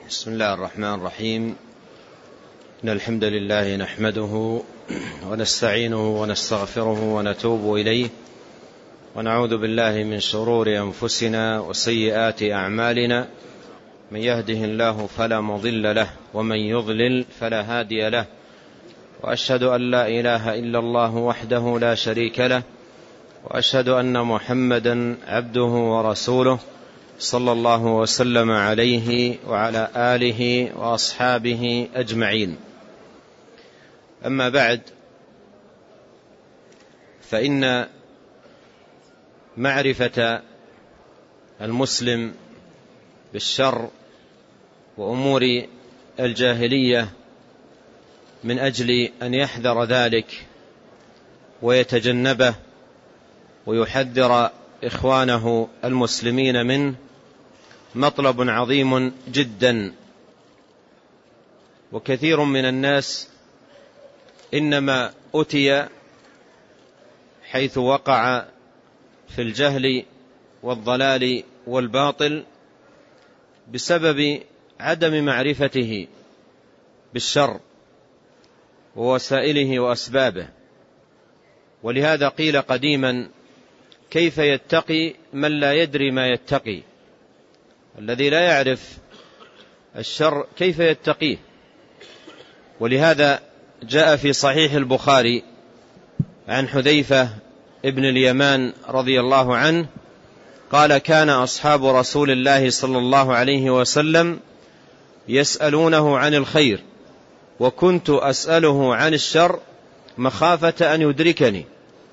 بسم الله الرحمن الرحيم. إن الحمد لله نحمده ونستعينه ونستغفره ونتوب إليه، ونعوذ بالله من شرور أنفسنا وسيئات أعمالنا. من يهده الله فلا مضل له، ومن يضلل فلا هادي له، وأشهد أن لا إله إلا الله وحده لا شريك له، وأشهد أن محمدا عبده ورسوله صلى الله وسلم عليه وعلى آله وأصحابه أجمعين. أما بعد، فإن معرفة المسلم بالشر وأمور الجاهلية من أجل أن يحذر ذلك ويتجنبه ويحذر إخوانه المسلمين منه مطلب عظيم جدا. وكثير من الناس إنما أتي حيث وقع في الجهل والضلال والباطل بسبب عدم معرفته بالشر ووسائله وأسبابه. ولهذا قيل قديما: كيف يتقي من لا يدري ما يتقي؟ الذي لا يعرف الشر كيف يتقيه؟ ولهذا جاء في صحيح البخاري عن حذيفة ابن اليمان رضي الله عنه قال: كان أصحاب رسول الله صلى الله عليه وسلم يسألونه عن الخير، وكنت أسأله عن الشر مخافة أن يدركني.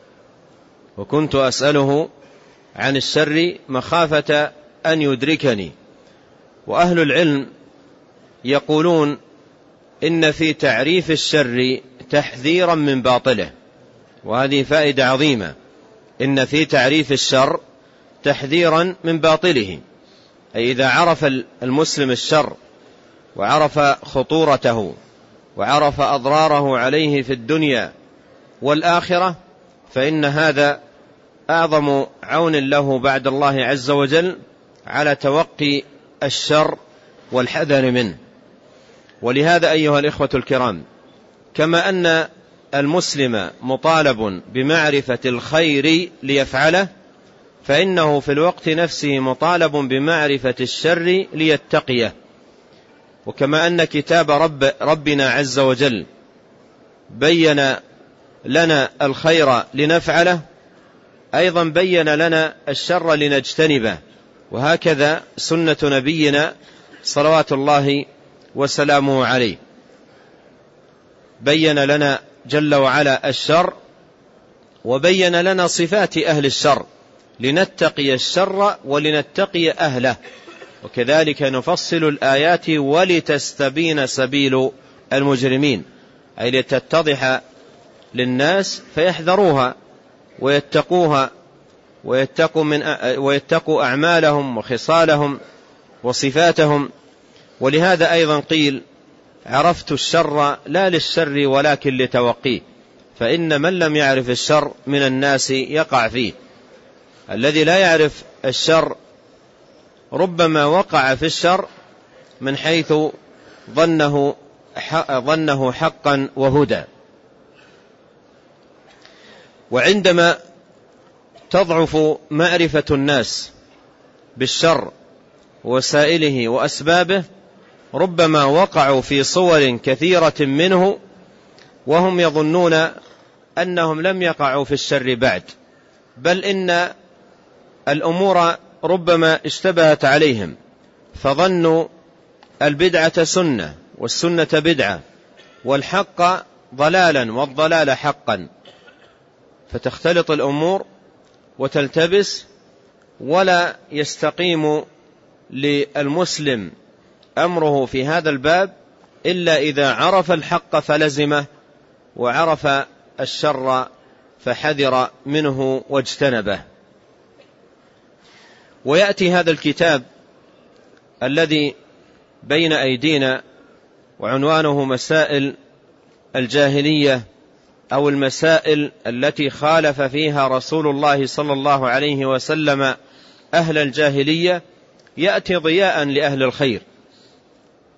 وكنت أسأله عن الشر مخافة أن يدركني. وأهل العلم يقولون إن في تعريف الشر تحذيرا من باطله، وهذه فائدة عظيمة. إن في تعريف الشر تحذيرا من باطله، أي إذا عرف المسلم الشر وعرف خطورته وعرف أضراره عليه في الدنيا والآخرة، فإن هذا أعظم عون له بعد الله عز وجل على توقي الشر والحذر منه. ولهذا أيها الإخوة الكرام، كما أن المسلم مطالب بمعرفة الخير ليفعله، فإنه في الوقت نفسه مطالب بمعرفة الشر ليتقيه. وكما أن كتاب ربنا عز وجل بين لنا الخير لنفعله، أيضا بين لنا الشر لنجتنبه. وهكذا سنة نبينا صلوات الله وسلامه عليه، بين لنا جل وعلا الشر، وبين لنا صفات أهل الشر لنتقي الشر ولنتقي أهله. وكذلك نفصل الآيات ولتستبين سبيل المجرمين، أي لتتضح للناس فيحذروها ويتقوها ويتقوا أعمالهم وخصالهم وصفاتهم. ولهذا أيضا قيل: عرفت الشر لا للشر ولكن لتوقيه، فإن من لم يعرف الشر من الناس يقع فيه. الذي لا يعرف الشر ربما وقع في الشر من حيث ظنه حقا وهدى. وعندما تضعف معرفة الناس بالشر وسائله وأسبابه، ربما وقعوا في صور كثيرة منه وهم يظنون أنهم لم يقعوا في الشر بعد، بل إن الأمور ربما اشتبهت عليهم، فظنوا البدعة سنة والسنة بدعة والحق ضلالا والضلال حقا، فتختلط الأمور وتلتبس، ولا يستقيم للمسلم أمره في هذا الباب إلا إذا عرف الحق فلزمه، وعرف الشر فحذر منه واجتنبه. ويأتي هذا الكتاب الذي بين أيدينا وعنوانه مسائل الجاهلية، أو المسائل التي خالف فيها رسول الله صلى الله عليه وسلم أهل الجاهلية، يأتي ضياء لأهل الخير،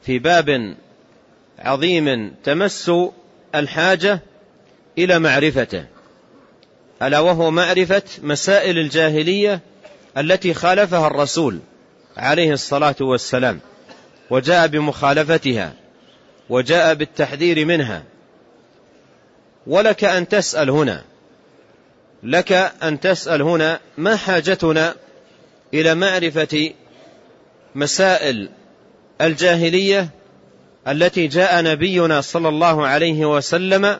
في باب عظيم تمس الحاجة إلى معرفته، ألا وهو معرفة مسائل الجاهلية التي خالفها الرسول عليه الصلاة والسلام، وجاء بمخالفتها وجاء بالتحذير منها. ولك أن تسأل هنا ما حاجتنا إلى معرفة مسائل الجاهلية التي جاء نبينا صلى الله عليه وسلم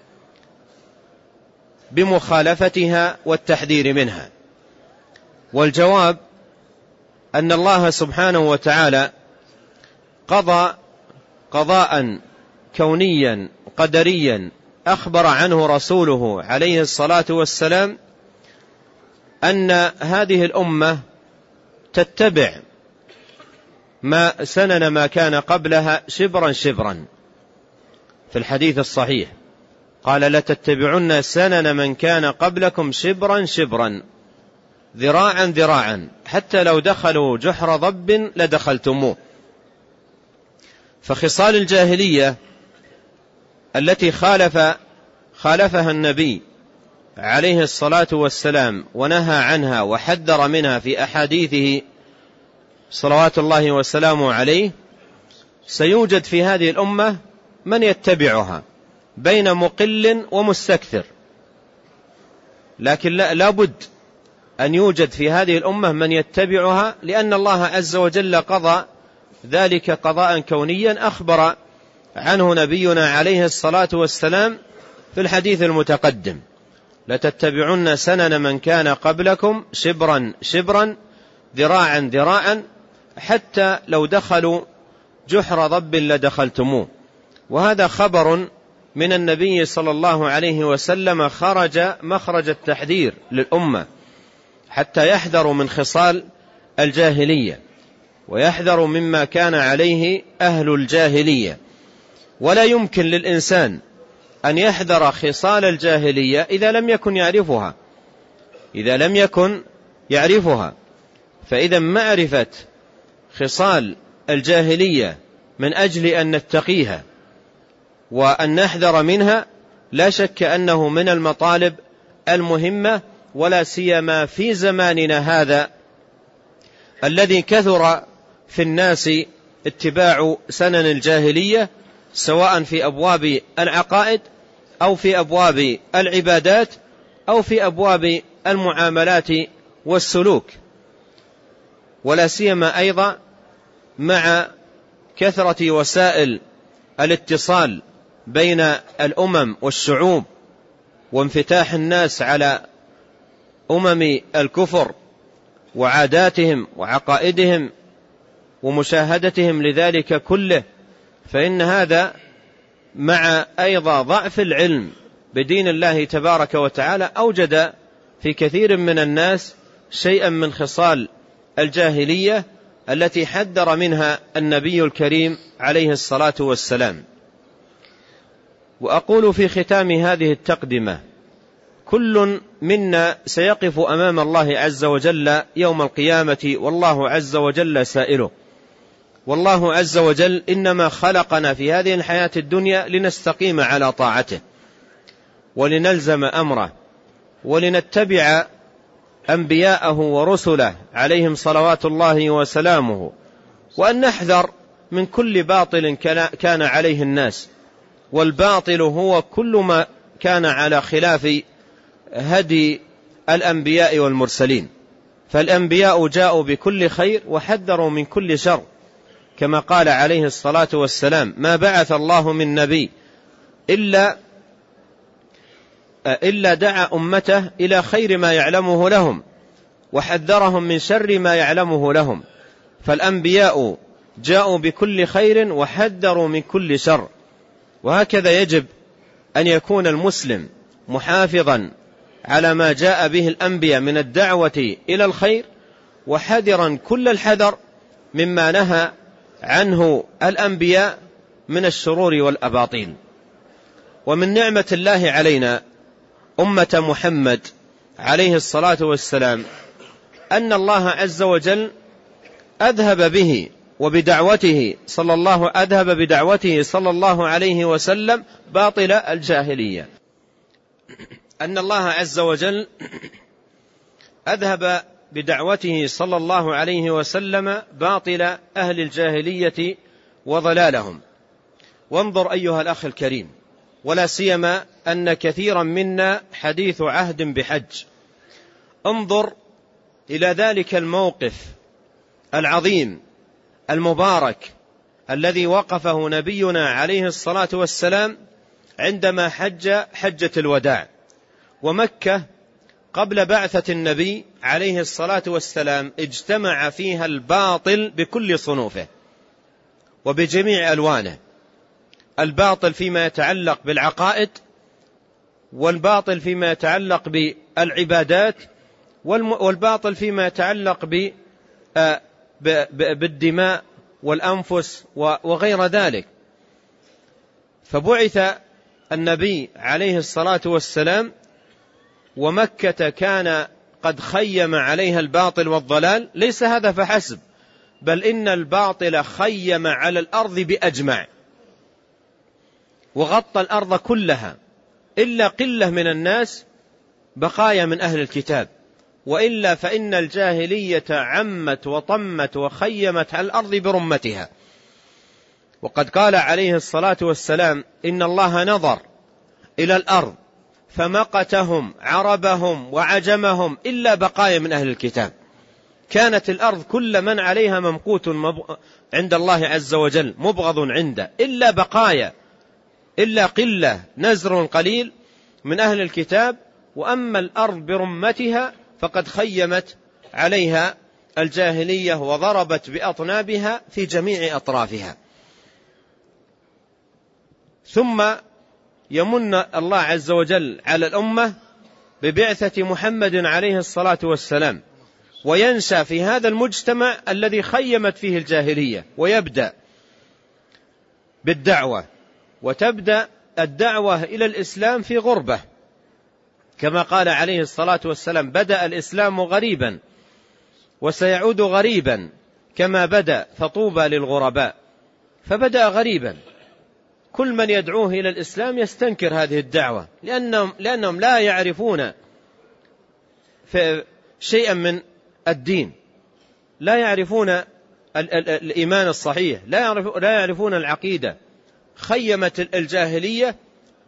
بمخالفتها والتحذير منها؟ والجواب أن الله سبحانه وتعالى قضى قضاء كونيا قدريا أخبر عنه رسوله عليه الصلاة والسلام أن هذه الأمة تتبع ما سنن ما كان قبلها شبرا شبرا. في الحديث الصحيح قال: لتتبعن سنن من كان قبلكم شبرا شبرا ذراعا ذراعا حتى لو دخلوا جحر ضب لدخلتموه. فخصال الجاهلية التي خالفها النبي عليه الصلاة والسلام ونهى عنها وحذر منها في أحاديثه صلوات الله وسلامه عليه، سيوجد في هذه الأمة من يتبعها بين مقل ومستكثر، لكن لا بد أن يوجد في هذه الأمة من يتبعها، لأن الله عز وجل قضى ذلك قضاء كونيا أخبر عنه نبينا عليه الصلاة والسلام في الحديث المتقدم: لتتبعن سنن من كان قبلكم شبرا شبرا ذراعا ذراعا حتى لو دخلوا جحر ضب لدخلتموه. وهذا خبر من النبي صلى الله عليه وسلم خرج مخرج التحذير للأمة حتى يحذروا من خصال الجاهلية ويحذروا مما كان عليه أهل الجاهلية. ولا يمكن للإنسان أن يحذر خصال الجاهلية إذا لم يكن يعرفها. فإذا معرفة خصال الجاهلية من أجل أن نتقيها وأن نحذر منها لا شك أنه من المطالب المهمة، ولا سيما في زماننا هذا الذي كثر في الناس اتباع سنن الجاهلية، سواء في أبواب العقائد أو في أبواب العبادات أو في أبواب المعاملات والسلوك. ولا سيما أيضا مع كثرة وسائل الاتصال بين الأمم والشعوب وانفتاح الناس على أمم الكفر وعاداتهم وعقائدهم ومشاهدتهم لذلك كله، فإن هذا مع أيضا ضعف العلم بدين الله تبارك وتعالى أوجد في كثير من الناس شيئا من خصال الجاهلية التي حذر منها النبي الكريم عليه الصلاة والسلام. وأقول في ختام هذه التقدمة: كل منا سيقف أمام الله عز وجل يوم القيامة والله عز وجل سائله. والله عز وجل إنما خلقنا في هذه الحياة الدنيا لنستقيم على طاعته ولنلزم أمره ولنتبع أنبياءه ورسله عليهم صلوات الله وسلامه، وأن نحذر من كل باطل كان عليه الناس. والباطل هو كل ما كان على خلاف هدي الأنبياء والمرسلين. فالأنبياء جاءوا بكل خير وحذروا من كل شر، كما قال عليه الصلاة والسلام: ما بعث الله من نبي إلا دعا أمته إلى خير ما يعلمه لهم وحذرهم من شر ما يعلمه لهم. فالأنبياء جاءوا بكل خير وحذروا من كل شر. وهكذا يجب أن يكون المسلم محافظا على ما جاء به الأنبياء من الدعوة إلى الخير، وحذرا كل الحذر مما نهى عنه الأنبياء من الشرور والأباطيل. ومن نعمة الله علينا أمة محمد عليه الصلاة والسلام أن الله عز وجل أذهب به أذهب بدعوته صلى الله عليه وسلم باطل الجاهلية. أن الله عز وجل أذهب بدعوته صلى الله عليه وسلم باطل أهل الجاهلية وضلالهم. وانظر أيها الأخ الكريم، ولا سيما أن كثيرا منا حديث عهد بحج، انظر إلى ذلك الموقف العظيم المبارك الذي وقفه نبينا عليه الصلاة والسلام عندما حجة الوداع. ومكة قبل بعثة النبي عليه الصلاة والسلام اجتمع فيها الباطل بكل صنوفه وبجميع ألوانه، الباطل فيما يتعلق بالعقائد، والباطل فيما يتعلق بالعبادات، والباطل فيما يتعلق بالدماء والأنفس وغير ذلك. فبعث النبي عليه الصلاة والسلام ومكة كان قد خيم عليها الباطل والضلال. ليس هذا فحسب، بل إن الباطل خيم على الأرض بأجمع، وغطى الأرض كلها إلا قلة من الناس بقايا من أهل الكتاب، وإلا فإن الجاهلية عمت وطمت وخيمت على الأرض برمتها. وقد قال عليه الصلاة والسلام: إن الله نظر إلى الأرض فمقتهم عربهم وعجمهم إلا بقايا من أهل الكتاب. كانت الأرض كل من عليها ممقوت عند الله عز وجل، مبغض عنده، إلا بقايا، إلا قلة، نزر قليل من أهل الكتاب. وأما الأرض برمتها فقد خيمت عليها الجاهلية وضربت بأطنابها في جميع أطرافها. ثم يمن الله عز وجل على الأمة ببعثة محمد عليه الصلاة والسلام، وينشأ في هذا المجتمع الذي خيمت فيه الجاهلية، ويبدأ بالدعوة، وتبدأ الدعوة إلى الإسلام في غربة، كما قال عليه الصلاة والسلام: بدأ الإسلام غريبا وسيعود غريبا كما بدأ فطوبى للغرباء. فبدأ غريبا، كل من يدعوه إلى الإسلام يستنكر هذه الدعوة، لأنهم لا يعرفون شيئا من الدين، لا يعرفون الإيمان الصحيح، لا يعرفون العقيدة. خيمت الجاهلية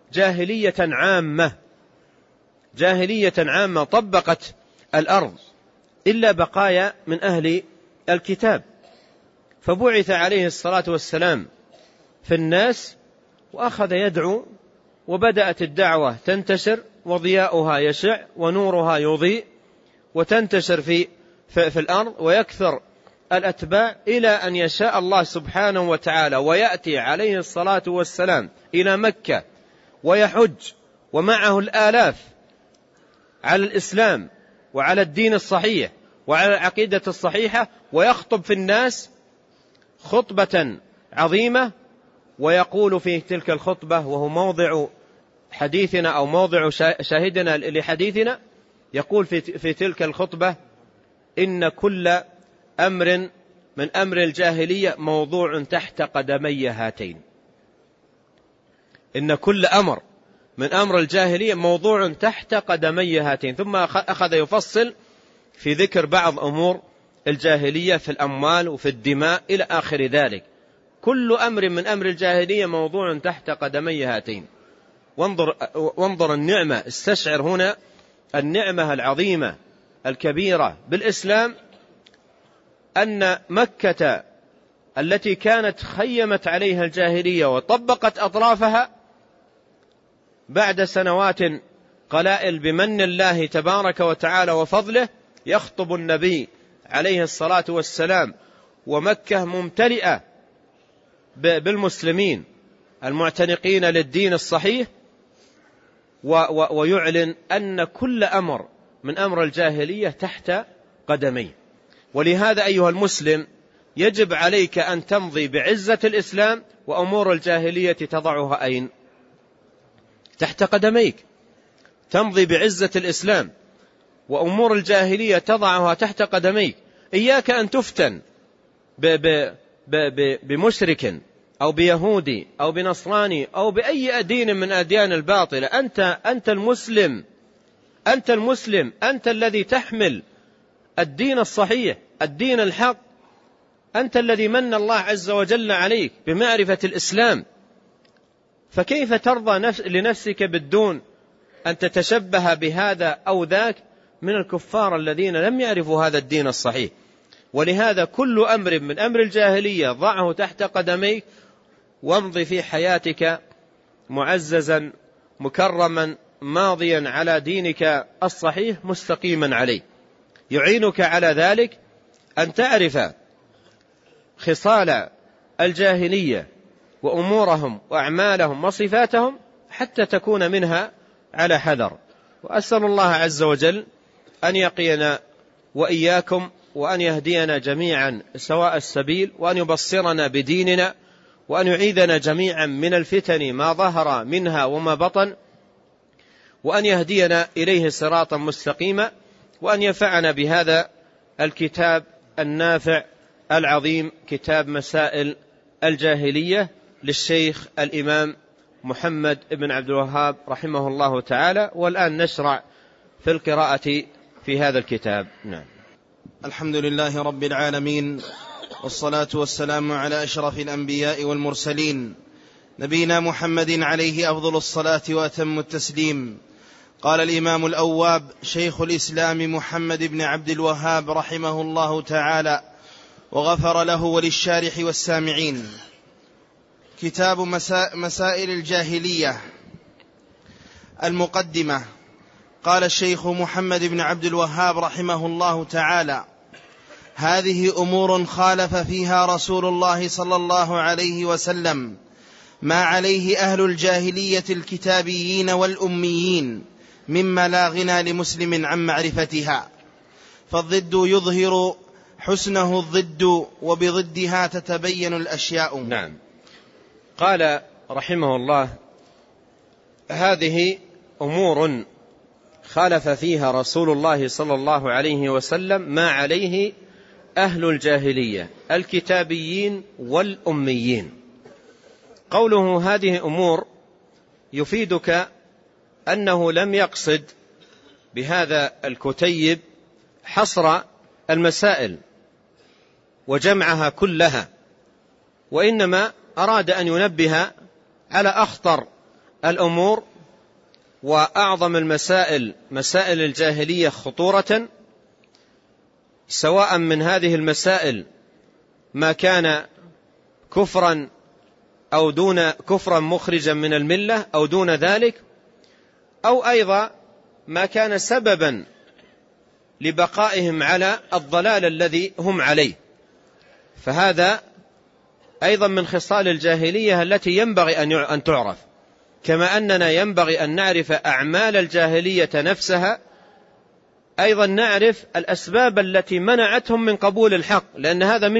جاهلية عامة طبقت الأرض إلا بقايا من أهل الكتاب. فبعث عليه الصلاة والسلام في الناس وأخذ يدعو، وبدأت الدعوة تنتشر، وضياؤها يشع ونورها يضيء، وتنتشر في الأرض، ويكثر الأتباع، إلى أن يشاء الله سبحانه وتعالى ويأتي عليه الصلاة والسلام إلى مكة ويحج ومعه الآلاف على الإسلام وعلى الدين الصحيح وعلى العقيدة الصحيحة، ويخطب في الناس خطبة عظيمة، ويقول في تلك الخطبة، وهو موضع حديثنا أو موضع شاهدنا لحديثنا، يقول في تلك الخطبة: إن كل أمر من أمر الجاهلية موضوع تحت قدمي هاتين. إن كل أمر من أمر الجاهلية موضوع تحت قدمي هاتين. ثم أخذ يفصل في ذكر بعض أمور الجاهلية في الأموال وفي الدماء إلى آخر ذلك. كل أمر من أمر الجاهلية موضوع تحت قدمي هاتين. وانظر النعمة، استشعر هنا النعمة العظيمة الكبيرة بالإسلام، أن مكة التي كانت خيمت عليها الجاهلية وطبقت أطرافها، بعد سنوات قلائل بمن الله تبارك وتعالى وفضله يخطب النبي عليه الصلاة والسلام، ومكة ممتلئة بالمسلمين المعتنقين للدين الصحيح، ويعلن أن كل أمر من أمر الجاهلية تحت قدميه. ولهذا أيها المسلم يجب عليك أن تمضي بعزة الإسلام، وأمور الجاهلية تضعها أين؟ تحت قدميك. تمضي بعزة الإسلام وأمور الجاهلية تضعها تحت قدميك. إياك أن تفتن بمشرك أو بيهودي أو بنصراني أو بأي دين من أديان الباطلة، أنت المسلم، أنت المسلم، أنت الذي تحمل الدين الصحيح، الدين الحق، أنت الذي من الله عز وجل عليك بمعرفة الإسلام، فكيف ترضى لنفسك بالدون أن تتشبه بهذا أو ذاك من الكفار الذين لم يعرفوا هذا الدين الصحيح؟ ولهذا كل أمر من أمر الجاهلية ضعه تحت قدميك وامضي في حياتك معززا مكرما ماضيا على دينك الصحيح مستقيما عليه. يعينك على ذلك أن تعرف خصال الجاهلية وأمورهم وأعمالهم وصفاتهم حتى تكون منها على حذر. وأسأل الله عز وجل أن يقينا وإياكم وأن يهدينا جميعا سواء السبيل، وأن يبصرنا بديننا، وأن يعيذنا جميعا من الفتن ما ظهر منها وما بطن، وأن يهدينا إليه صراطا مستقيما، وأن ينفعنا بهذا الكتاب النافع العظيم، كتاب مسائل الجاهلية للشيخ الإمام محمد بن عبد الوهاب رحمه الله تعالى. والآن نشرع في القراءة في هذا الكتاب. نعم. الحمد لله رب العالمين، والصلاة والسلام على أشرف الأنبياء والمرسلين، نبينا محمد عليه أفضل الصلاة وأتم التسليم. قال الإمام الأواب شيخ الإسلام محمد بن عبد الوهاب رحمه الله تعالى وغفر له وللشارح والسامعين: كتاب مسائل الجاهلية. المقدمة. قال الشيخ محمد بن عبد الوهاب رحمه الله تعالى: هذه أمور خالف فيها رسول الله صلى الله عليه وسلم ما عليه أهل الجاهلية الكتابيين والأميين، مما لا غنى لمسلم عن معرفتها، فالضد يظهر حسنه الضد، وبضدها تتبين الأشياء. نعم. قال رحمه الله: هذه أمور خالف فيها رسول الله صلى الله عليه وسلم ما عليه أهل الجاهلية الكتابيين والأميين. قوله هذه أمور يفيدك أنه لم يقصد بهذا الكتيب حصر المسائل وجمعها كلها، وإنما أراد أن ينبه على أخطر الأمور وأعظم المسائل، مسائل الجاهلية خطورة، سواء من هذه المسائل ما كان كفرا أو دون كفرا مخرجا من الملة أو دون ذلك، أو أيضا ما كان سببا لبقائهم على الضلال الذي هم عليه. فهذا أيضا من خصال الجاهلية التي ينبغي أن تعرف، كما أننا ينبغي أن نعرف أعمال الجاهلية نفسها، أيضا نعرف الأسباب التي منعتهم من قبول الحق، لأن هذا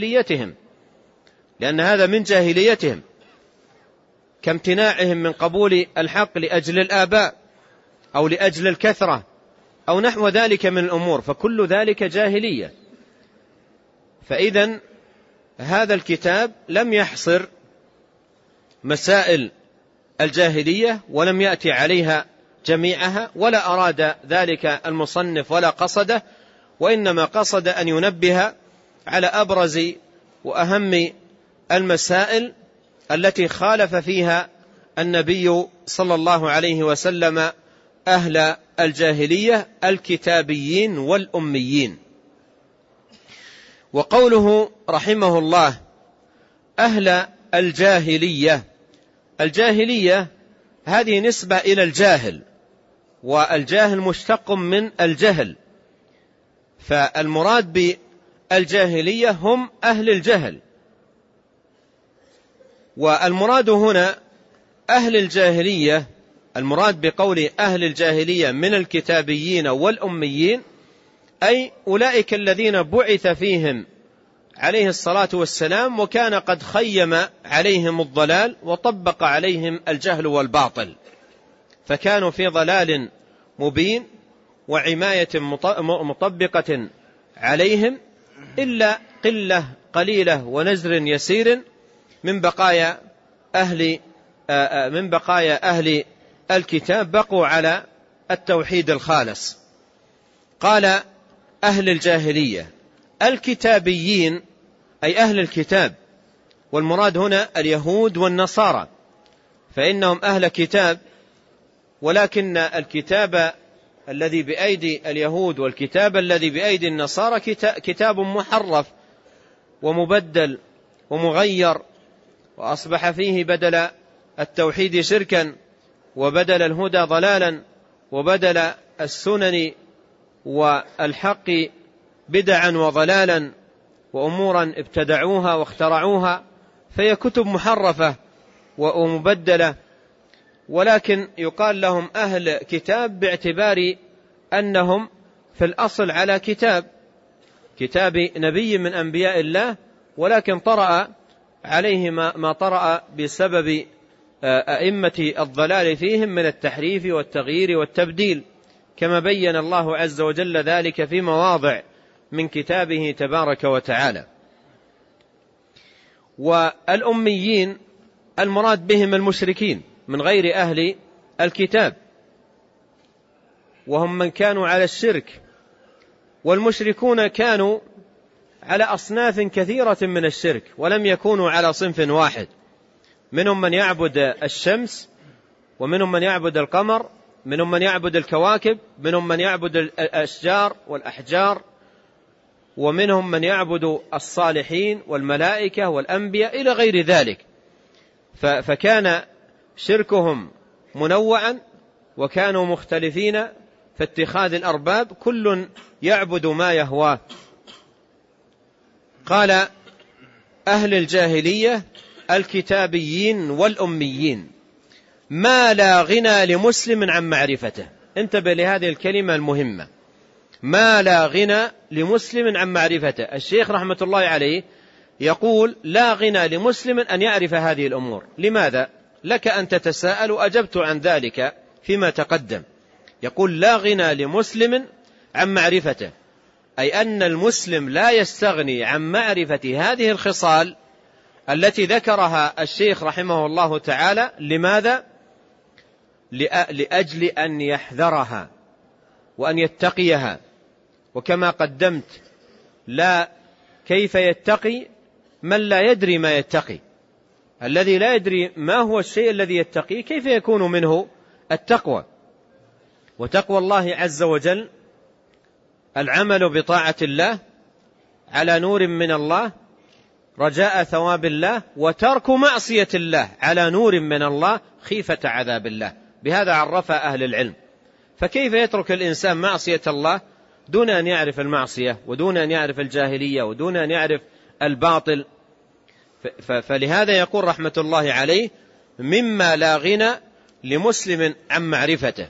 من جاهليتهم، كامتناعهم من قبول الحق لأجل الآباء أو لأجل الكثرة أو نحو ذلك من الأمور، فكل ذلك جاهلية. فإذن هذا الكتاب لم يحصر مسائل الجاهلية ولم يأتي عليها جميعها، ولا أراد ذلك المصنف ولا قصده، وإنما قصد أن ينبه على أبرز وأهم المسائل التي خالف فيها النبي صلى الله عليه وسلم أهل الجاهلية الكتابيين والأميين. وقوله رحمه الله أهل الجاهلية، الجاهلية هذه نسبة إلى الجاهل، والجاهل مشتق من الجهل، فالمراد بالجاهلية هم أهل الجهل. والمراد هنا أهل الجاهلية، المراد بقول أهل الجاهلية من الكتابيين والأميين أي أولئك الذين بعث فيهم عليه الصلاة والسلام وكان قد خيم عليهم الضلال وطبق عليهم الجهل والباطل، فكانوا في ضلال مبين وعماية مطبقة عليهم، إلا قلة قليلة ونزر يسير من بقايا أهل الكتاب بقوا على التوحيد الخالص. قال أهل الجاهلية. الكتابيين أي أهل الكتاب، والمراد هنا اليهود والنصارى، فإنهم أهل كتاب، ولكن الكتاب الذي بأيدي اليهود والكتاب الذي بأيدي النصارى كتاب محرف ومبدل ومغير، وأصبح فيه بدل التوحيد شركا، وبدل الهدى ضلالا، وبدل السنن والحق بدعا وضلالا، وأمورا ابتدعوها واخترعوها، فهي كتب محرفة ومبدلة. ولكن يقال لهم أهل كتاب باعتبار أنهم في الأصل على كتاب نبي من أنبياء الله، ولكن طرأ عليه ما طرأ بسبب أئمة الضلال فيهم من التحريف والتغيير والتبديل، كما بين الله عز وجل ذلك في مواضع من كتابه تبارك وتعالى. والأميين المراد بهم المشركين من غير أهل الكتاب، وهم من كانوا على الشرك، والمشركون كانوا على أصناف كثيرة من الشرك، ولم يكونوا على صنف واحد. منهم من يعبد الشمس، ومنهم من يعبد القمر، منهم من يعبد الكواكب، منهم من يعبد الأشجار والأحجار، ومنهم من يعبد الصالحين والملائكة والأنبياء إلى غير ذلك. فكان شركهم منوعا، وكانوا مختلفين في اتخاذ الأرباب، كل يعبد ما يهواه. قال أهل الجاهلية الكتابيين والأميين ما لا غنى لمسلم عن معرفته. انتبه لهذه الكلمة المهمة، ما لا غنى لمسلم عن معرفته. الشيخ رحمة الله عليه يقول لا غنى لمسلم أن يعرف هذه الأمور. لماذا؟ لك أن تتساءل، وأجبت عن ذلك فيما تقدم. يقول لا غنى لمسلم عن معرفته، أي أن المسلم لا يستغني عن معرفة هذه الخصال التي ذكرها الشيخ رحمه الله تعالى. لماذا؟ لأجل أن يحذرها وأن يتقيها. وكما قدمت، لا كيف يتقي من لا يدري ما يتقي. الذي لا يدري ما هو الشيء الذي يتقيه كيف يكون منه التقوى؟ وتقوى الله عز وجل العمل بطاعة الله على نور من الله رجاء ثواب الله، وترك معصية الله على نور من الله خيفة عذاب الله. بهذا عرف أهل العلم. فكيف يترك الإنسان معصية الله دون أن يعرف المعصية، ودون أن يعرف الجاهلية، ودون أن يعرف الباطل؟ فلهذا يقول رحمة الله عليه مما لا غنى لمسلم عن معرفته.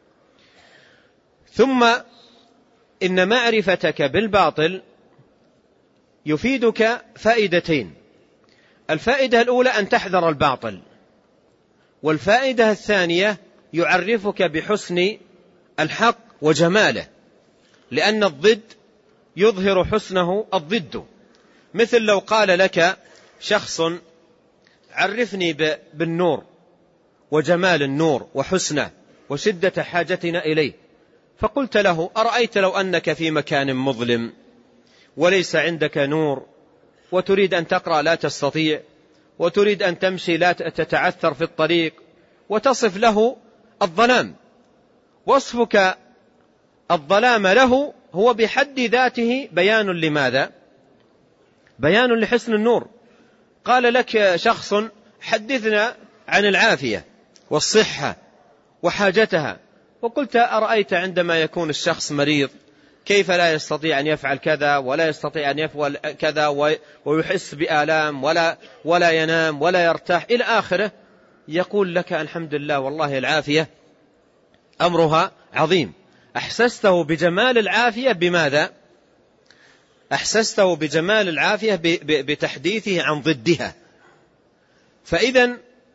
ثم إن معرفتك بالباطل يفيدك فائدتين. الفائدة الأولى أن تحذر الباطل، والفائدة الثانية يعرفك بحسن الحق وجماله، لأن الضد يظهر حسنه الضد. مثل لو قال لك شخص عرفني بالنور وجمال النور وحسنه وشدة حاجتنا إليه، فقلت له أرأيت لو أنك في مكان مظلم وليس عندك نور، وتريد أن تقرأ لا تستطيع، وتريد أن تمشي لا تتعثر في الطريق، وتصف له الظلام. وصفك الظلام له هو بحد ذاته بيان لماذا؟ بيان لحسن النور. قال لك شخص حدثنا عن العافية والصحة وحاجتها، وقلت أرأيت عندما يكون الشخص مريض كيف لا يستطيع أن يفعل كذا ولا يستطيع أن يفعل كذا، ويحس بآلام ولا ينام ولا يرتاح إلى آخره. يقول لك الحمد لله والله العافية أمرها عظيم. أحسسته بجمال العافية بماذا؟ أحسسته بجمال العافية بتحديثه عن ضدها. فإذا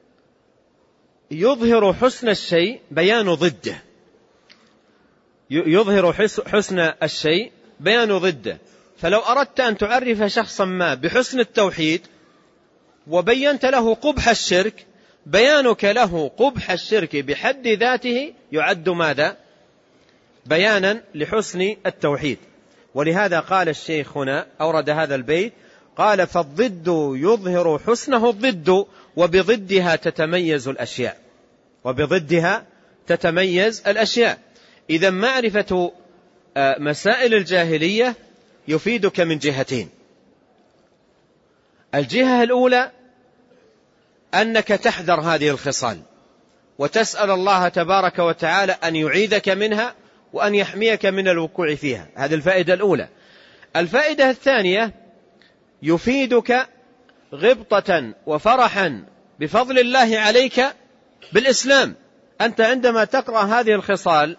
يظهر حسن الشيء بيان ضده، يظهر حسن الشيء بيان ضده. فلو أردت أن تعرف شخصا ما بحسن التوحيد وبينت له قبح الشرك، بيانك له قبح الشرك بحد ذاته يعد ماذا؟ بيانا لحسن التوحيد. ولهذا قال الشيخ هنا أورد هذا البيت، قال: فالضد يظهر حسنه الضد وبضدها تتميز الأشياء. وبضدها تتميز الأشياء. إذا معرفة مسائل الجاهلية يفيدك من جهتين. الجهة الأولى أنك تحذر هذه الخصال وتسأل الله تبارك وتعالى أن يعيذك منها وأن يحميك من الوقوع فيها. هذه الفائدة الأولى. الفائدة الثانية يفيدك غبطة وفرحا بفضل الله عليك بالإسلام. أنت عندما تقرأ هذه الخصال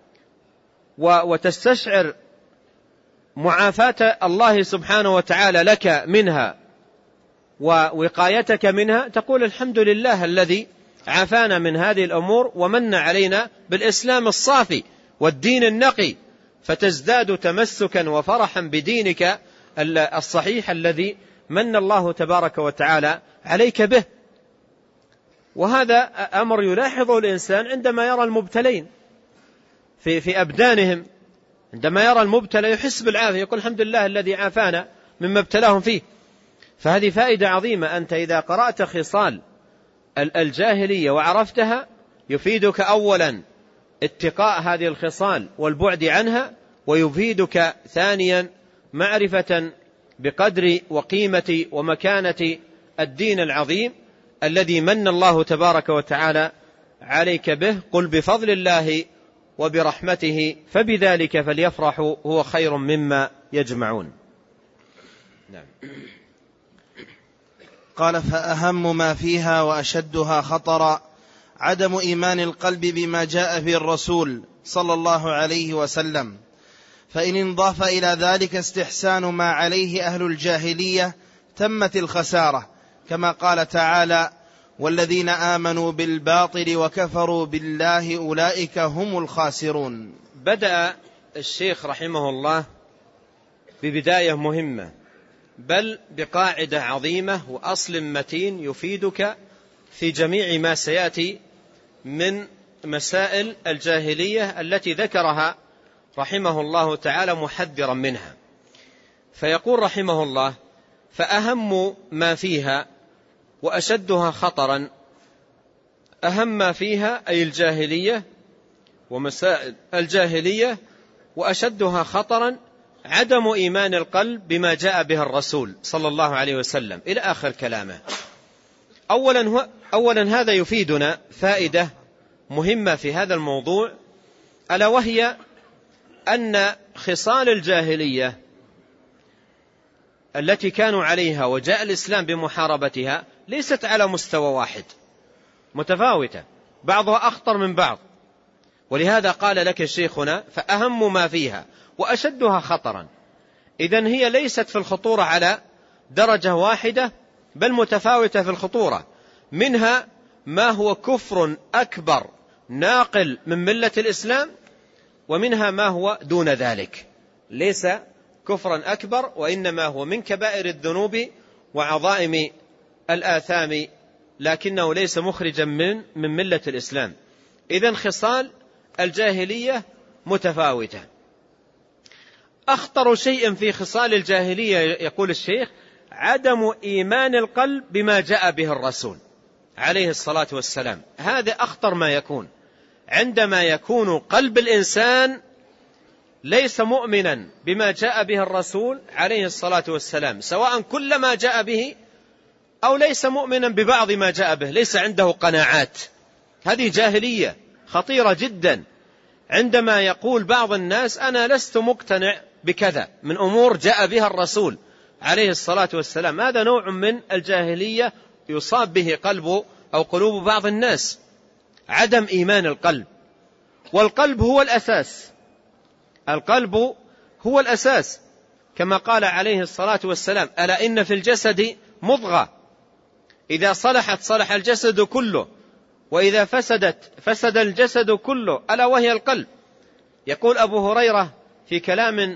وتستشعر معافاة الله سبحانه وتعالى لك منها ووقايتك منها، تقول: الحمد لله الذي عافانا من هذه الأمور ومن علينا بالإسلام الصافي والدين النقي، فتزداد تمسكا وفرحا بدينك الصحيح الذي من الله تبارك وتعالى عليك به. وهذا أمر يلاحظه الإنسان عندما يرى المبتلين في أبدانهم. عندما يرى المبتلى يحس بالعافية، يقول: الحمد لله الذي عافانا مما ابتلاهم فيه. فهذه فائدة عظيمة. أنت إذا قرأت خصال الجاهلية وعرفتها يفيدك أولا اتقاء هذه الخصال والبعد عنها، ويفيدك ثانيا معرفة بقدر وقيمة ومكانة الدين العظيم الذي من الله تبارك وتعالى عليك به. قل بفضل الله وبرحمته فبذلك فليفرحوا هو خير مما يجمعون. نعم. قال: فأهم ما فيها وأشدها خطرا عدم إيمان القلب بما جاء به الرسول صلى الله عليه وسلم، فإن انضاف إلى ذلك استحسان ما عليه أهل الجاهلية تمت الخسارة، كما قال تعالى: والذين آمنوا بالباطل وكفروا بالله أولئك هم الخاسرون. بدأ الشيخ رحمه الله ببداية مهمة، بل بقاعدة عظيمة وأصل متين يفيدك في جميع ما سيأتي من مسائل الجاهلية التي ذكرها رحمه الله تعالى محذرا منها. فيقول رحمه الله: فأهم ما فيها وأشدها خطرا. أهم ما فيها أي الجاهلية ومسائل الجاهلية، وأشدها خطرا عدم إيمان القلب بما جاء به الرسول صلى الله عليه وسلم إلى آخر كلامه. أولا هذا يفيدنا فائدة مهمة في هذا الموضوع، ألا وهي أن خصال الجاهلية التي كانوا عليها وجاء الإسلام بمحاربتها ليست على مستوى واحد، متفاوتة، بعضها أخطر من بعض. ولهذا قال لك شيخنا: فأهم ما فيها وأشدها خطرا. إذن هي ليست في الخطورة على درجة واحدة، بل متفاوتة في الخطورة. منها ما هو كفر أكبر ناقل من ملة الإسلام، ومنها ما هو دون ذلك، ليس كفرا أكبر وإنما هو من كبائر الذنوب وعظائم الآثام، لكنه ليس مخرجا من ملة الإسلام. إذن خصال الجاهلية متفاوتة. أخطر شيء في خصال الجاهلية يقول الشيخ عدم إيمان القلب بما جاء به الرسول عليه الصلاة والسلام. هذا أخطر ما يكون، عندما يكون قلب الإنسان ليس مؤمنا بما جاء به الرسول عليه الصلاة والسلام، سواء كل ما جاء به أو ليس مؤمنا ببعض ما جاء به، ليس عنده قناعات. هذه جاهلية خطيرة جدا. عندما يقول بعض الناس: أنا لست مقتنع بكذا من أمور جاء بها الرسول عليه الصلاة والسلام، هذا نوع من الجاهلية يصاب به قلبه أو قلوب بعض الناس، عدم إيمان القلب. والقلب هو الأساس، القلب هو الأساس، كما قال عليه الصلاة والسلام: ألا إن في الجسد مضغة إذا صلحت صلح الجسد كله، وإذا فسدت فسد الجسد كله، ألا وهي القلب. يقول أبو هريرة في كلام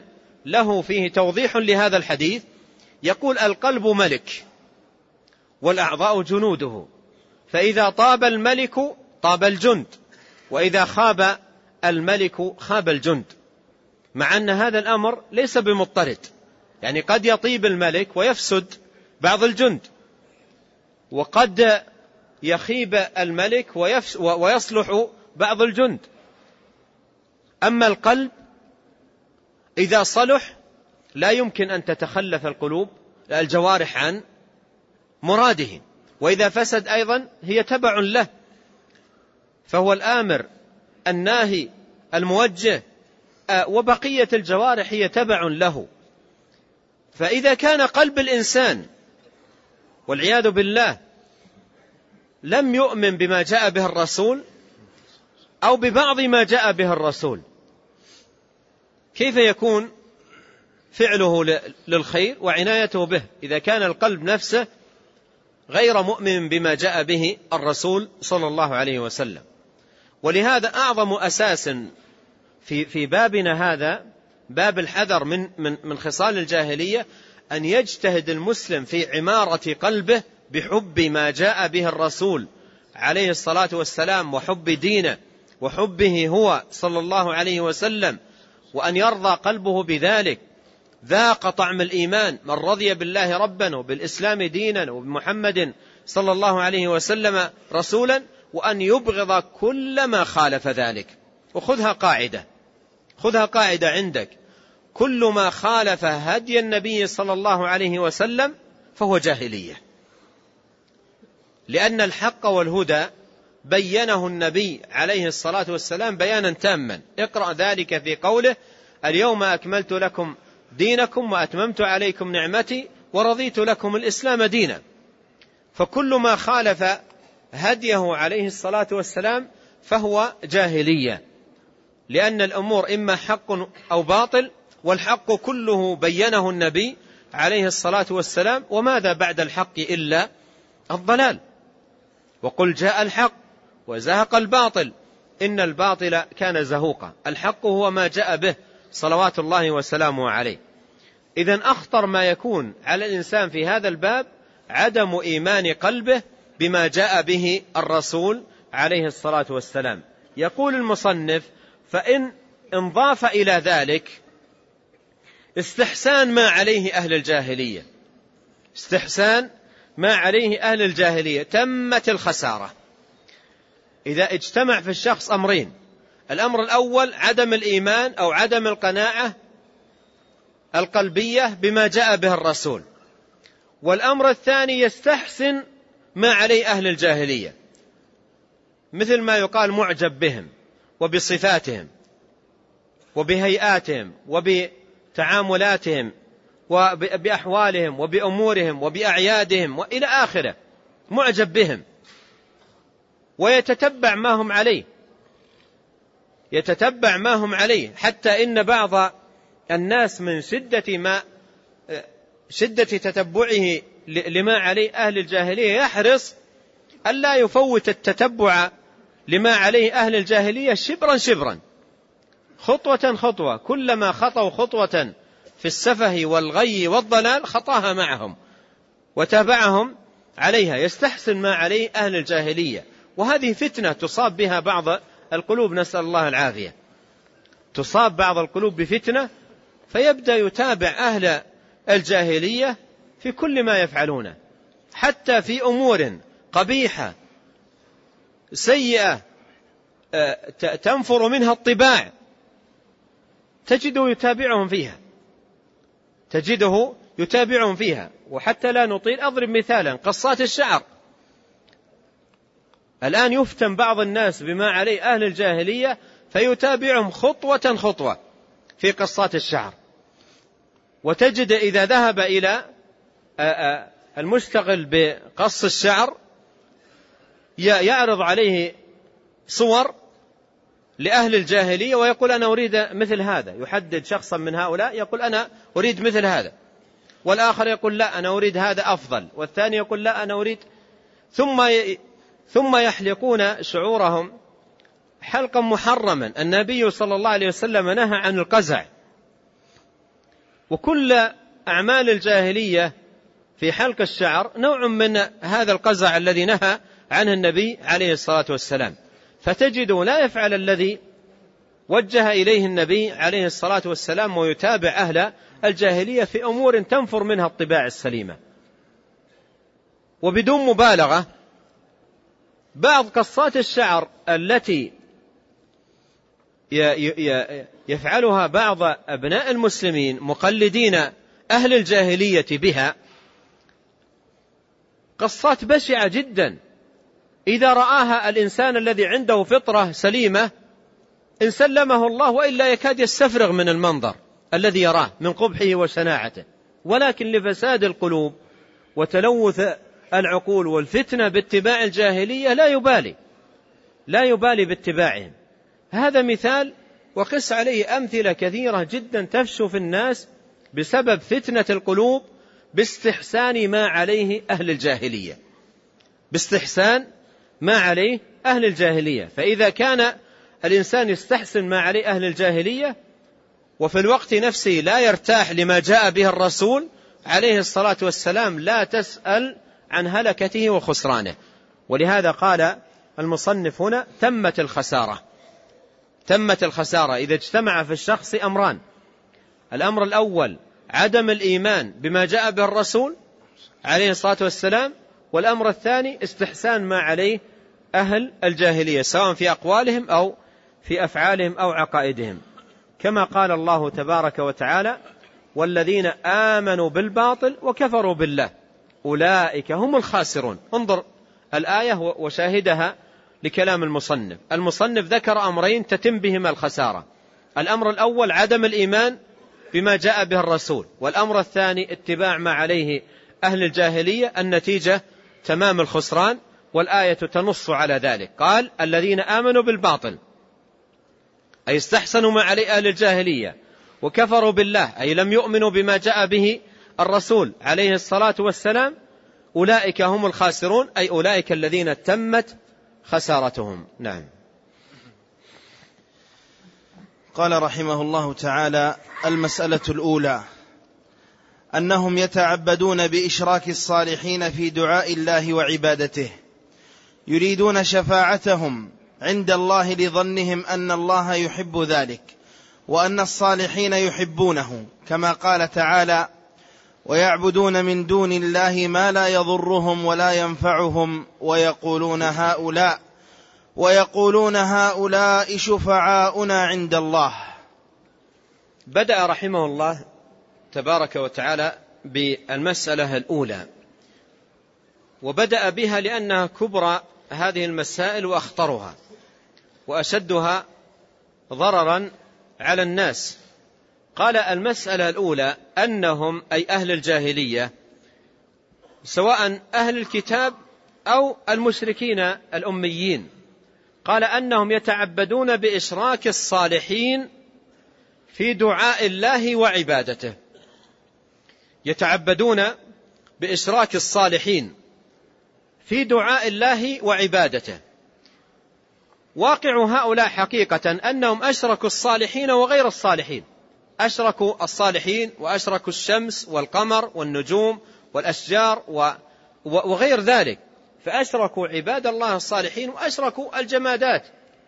له فيه توضيح لهذا الحديث، يقول: القلب ملك والأعضاء جنوده، فإذا طاب الملك طاب الجند، وإذا خاب الملك خاب الجند. مع أن هذا الأمر ليس بمضطرد، يعني قد يطيب الملك ويفسد بعض الجند، وقد يخيب الملك ويصلح بعض الجند. أما القلب إذا صلح لا يمكن أن تتخلف الجوارح عن مراده، وإذا فسد أيضا هي تبع له، فهو الآمر الناهي الموجه، وبقية الجوارح هي تبع له. فإذا كان قلب الإنسان والعياذ بالله لم يؤمن بما جاء به الرسول أو ببعض ما جاء به الرسول، كيف يكون فعله للخير وعنايته به إذا كان القلب نفسه غير مؤمن بما جاء به الرسول صلى الله عليه وسلم؟ ولهذا أعظم أساس في بابنا هذا، باب الحذر من خصال الجاهلية، أن يجتهد المسلم في عمارة قلبه بحب ما جاء به الرسول عليه الصلاة والسلام، وحب دينه وحبه هو صلى الله عليه وسلم، وأن يرضى قلبه بذلك. ذاق طعم الإيمان من رضي بالله ربا وبالإسلام دينا وبمحمد صلى الله عليه وسلم رسولا، وأن يبغض كل ما خالف ذلك. وخذها قاعدة عندك: كل ما خالف هدي النبي صلى الله عليه وسلم فهو جاهلية، لأن الحق والهدى بينه النبي عليه الصلاة والسلام بيانا تاما. اقرأ ذلك في قوله: اليوم أكملت لكم دينكم وأتممت عليكم نعمتي ورضيت لكم الإسلام دينا. فكل ما خالف هديه عليه الصلاة والسلام فهو جاهلية، لأن الأمور إما حق أو باطل، والحق كله بينه النبي عليه الصلاة والسلام، وماذا بعد الحق إلا الضلال؟ وقل جاء الحق وزهق الباطل إن الباطل كان زهوقا. الحق هو ما جاء به صلوات الله وسلامه عليه. إذن أخطر ما يكون على الإنسان في هذا الباب عدم إيمان قلبه بما جاء به الرسول عليه الصلاة والسلام. يقول المصنف: فإن انضاف إلى ذلك استحسان ما عليه أهل الجاهلية، تمت الخسارة. إذا اجتمع في الشخص أمرين: الأمر الأول عدم الإيمان أو عدم القناعة القلبية بما جاء به الرسول، والأمر الثاني يستحسن ما عليه أهل الجاهلية، مثل ما يقال معجب بهم وبصفاتهم وبهيئاتهم وبتعاملاتهم وبأحوالهم وبأمورهم وبأعيادهم وإلى آخره، معجب بهم ويتتبع ما هم عليه، حتى إن بعض الناس من شدة تتبعه لما عليه أهل الجاهلية يحرص ألا يفوت التتبع لما عليه أهل الجاهلية شبرا شبرا، خطوة خطوة، كلما خطوا خطوة في السفه والغي والضلال خطاها معهم وتابعهم عليها، يستحسن ما عليه أهل الجاهلية. وهذه فتنة تصاب بها بعض القلوب، نسأل الله العافية. تصاب بعض القلوب بفتنة فيبدأ يتابع أهل الجاهلية في كل ما يفعلونه، حتى في أمور قبيحة سيئة تنفر منها الطباع تجده يتابعهم فيها. وحتى لا نطيل أضرب مثالا: قصات الشعر. الآن يفتن بعض الناس بما عليه أهل الجاهلية فيتابعهم خطوة خطوة في قصات الشعر، وتجد إذا ذهب إلى المشتغل بقص الشعر يعرض عليه صور لأهل الجاهلية ويقول: أنا أريد مثل هذا، يحدد شخصا من هؤلاء يقول: أنا أريد مثل هذا، والآخر يقول: لا أنا أريد هذا أفضل، والثاني يقول: لا أنا أريد، ثم يحلقون شعورهم حلقا محرما. النبي صلى الله عليه وسلم نهى عن القزع، وكل أعمال الجاهلية في حلق الشعر نوع من هذا القزع الذي نهى عنه النبي عليه الصلاة والسلام، فتجده لا يفعل الذي وجه إليه النبي عليه الصلاة والسلام ويتابع أهل الجاهلية في أمور تنفر منها الطباع السليمة. وبدون مبالغة بعض قصات الشعر التي يفعلها بعض أبناء المسلمين مقلدين أهل الجاهلية بها قصات بشعة جدا، إذا رآها الإنسان الذي عنده فطرة سليمة إن سلمه الله، وإلا يكاد يستفرغ من المنظر الذي يراه من قبحه وشناعته، ولكن لفساد القلوب وتلوث العقول والفتنة باتباع الجاهلية لا يبالي باتباعهم. هذا مثال، وقس عليه أمثلة كثيرة جدا تفشو في الناس بسبب فتنة القلوب باستحسان ما عليه أهل الجاهلية، باستحسان ما عليه أهل الجاهلية. فإذا كان الإنسان يستحسن ما عليه أهل الجاهلية وفي الوقت نفسه لا يرتاح لما جاء به الرسول عليه الصلاة والسلام، لا تسأل عن هلكته وخسرانه. ولهذا قال المصنف هنا تمت الخسارة إذا اجتمع في الشخص أمران: الأمر الأول عدم الإيمان بما جاء به الرسول عليه الصلاة والسلام، والأمر الثاني استحسان ما عليه أهل الجاهلية سواء في أقوالهم أو في أفعالهم أو عقائدهم، كما قال الله تبارك وتعالى: والذين آمنوا بالباطل وكفروا بالله أولئك هم الخاسرون. انظر الآية وشاهدها لكلام المصنف ذكر أمرين تتم بهما الخسارة: الأمر الأول عدم الإيمان بما جاء به الرسول، والأمر الثاني اتباع ما عليه أهل الجاهلية، النتيجة تمام الخسران. والآية تنص على ذلك، قال: الذين آمنوا بالباطل أي استحسنوا ما عليه أهل الجاهلية، وكفروا بالله أي لم يؤمنوا بما جاء به الرسول عليه الصلاة والسلام، أولئك هم الخاسرون أي أولئك الذين تمت خسارتهم. نعم. قال رحمه الله تعالى: المسألة الأولى أنهم يتعبدون بإشراك الصالحين في دعاء الله وعبادته، يريدون شفاعتهم عند الله لظنهم أن الله يحب ذلك وأن الصالحين يحبونه، كما قال تعالى: ويعبدون من دون الله ما لا يضرهم ولا ينفعهم ويقولون هؤلاء شفعاؤنا عند الله. بدأ رحمه الله تبارك وتعالى بالمسألة الأولى، وبدأ بها لأنها كبرى هذه المسائل وأخطرها وأشدها ضررا على الناس. قال: المسألة الأولى أنهم أي أهل الجاهلية سواء أهل الكتاب أو المشركين الأميين، قال أنهم يتعبدون بإشراك الصالحين في دعاء الله وعبادته، يتعبدون بإشراك الصالحين في دعاء الله وعبادته. واقع هؤلاء حقيقة أنهم أشركوا الصالحين وغير الصالحين، أشركوا الصالحين وأشركوا الشمس والقمر والنجوم والأشجار وغير ذلك، فأشركوا عباد الله الصالحين وأشركوا الجمادات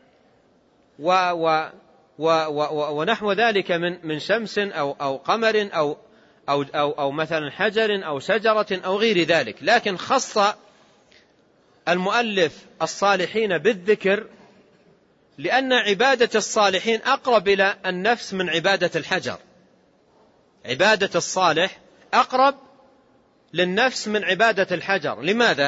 ونحو ذلك من شمس أو قمر أو مثلا حجر أو شجرة أو غير ذلك. لكن خص المؤلف الصالحين بالذكر لأن عبادة الصالحين أقرب إلى النفس من عبادة الحجر. عبادة الصالح أقرب للنفس من عبادة الحجر.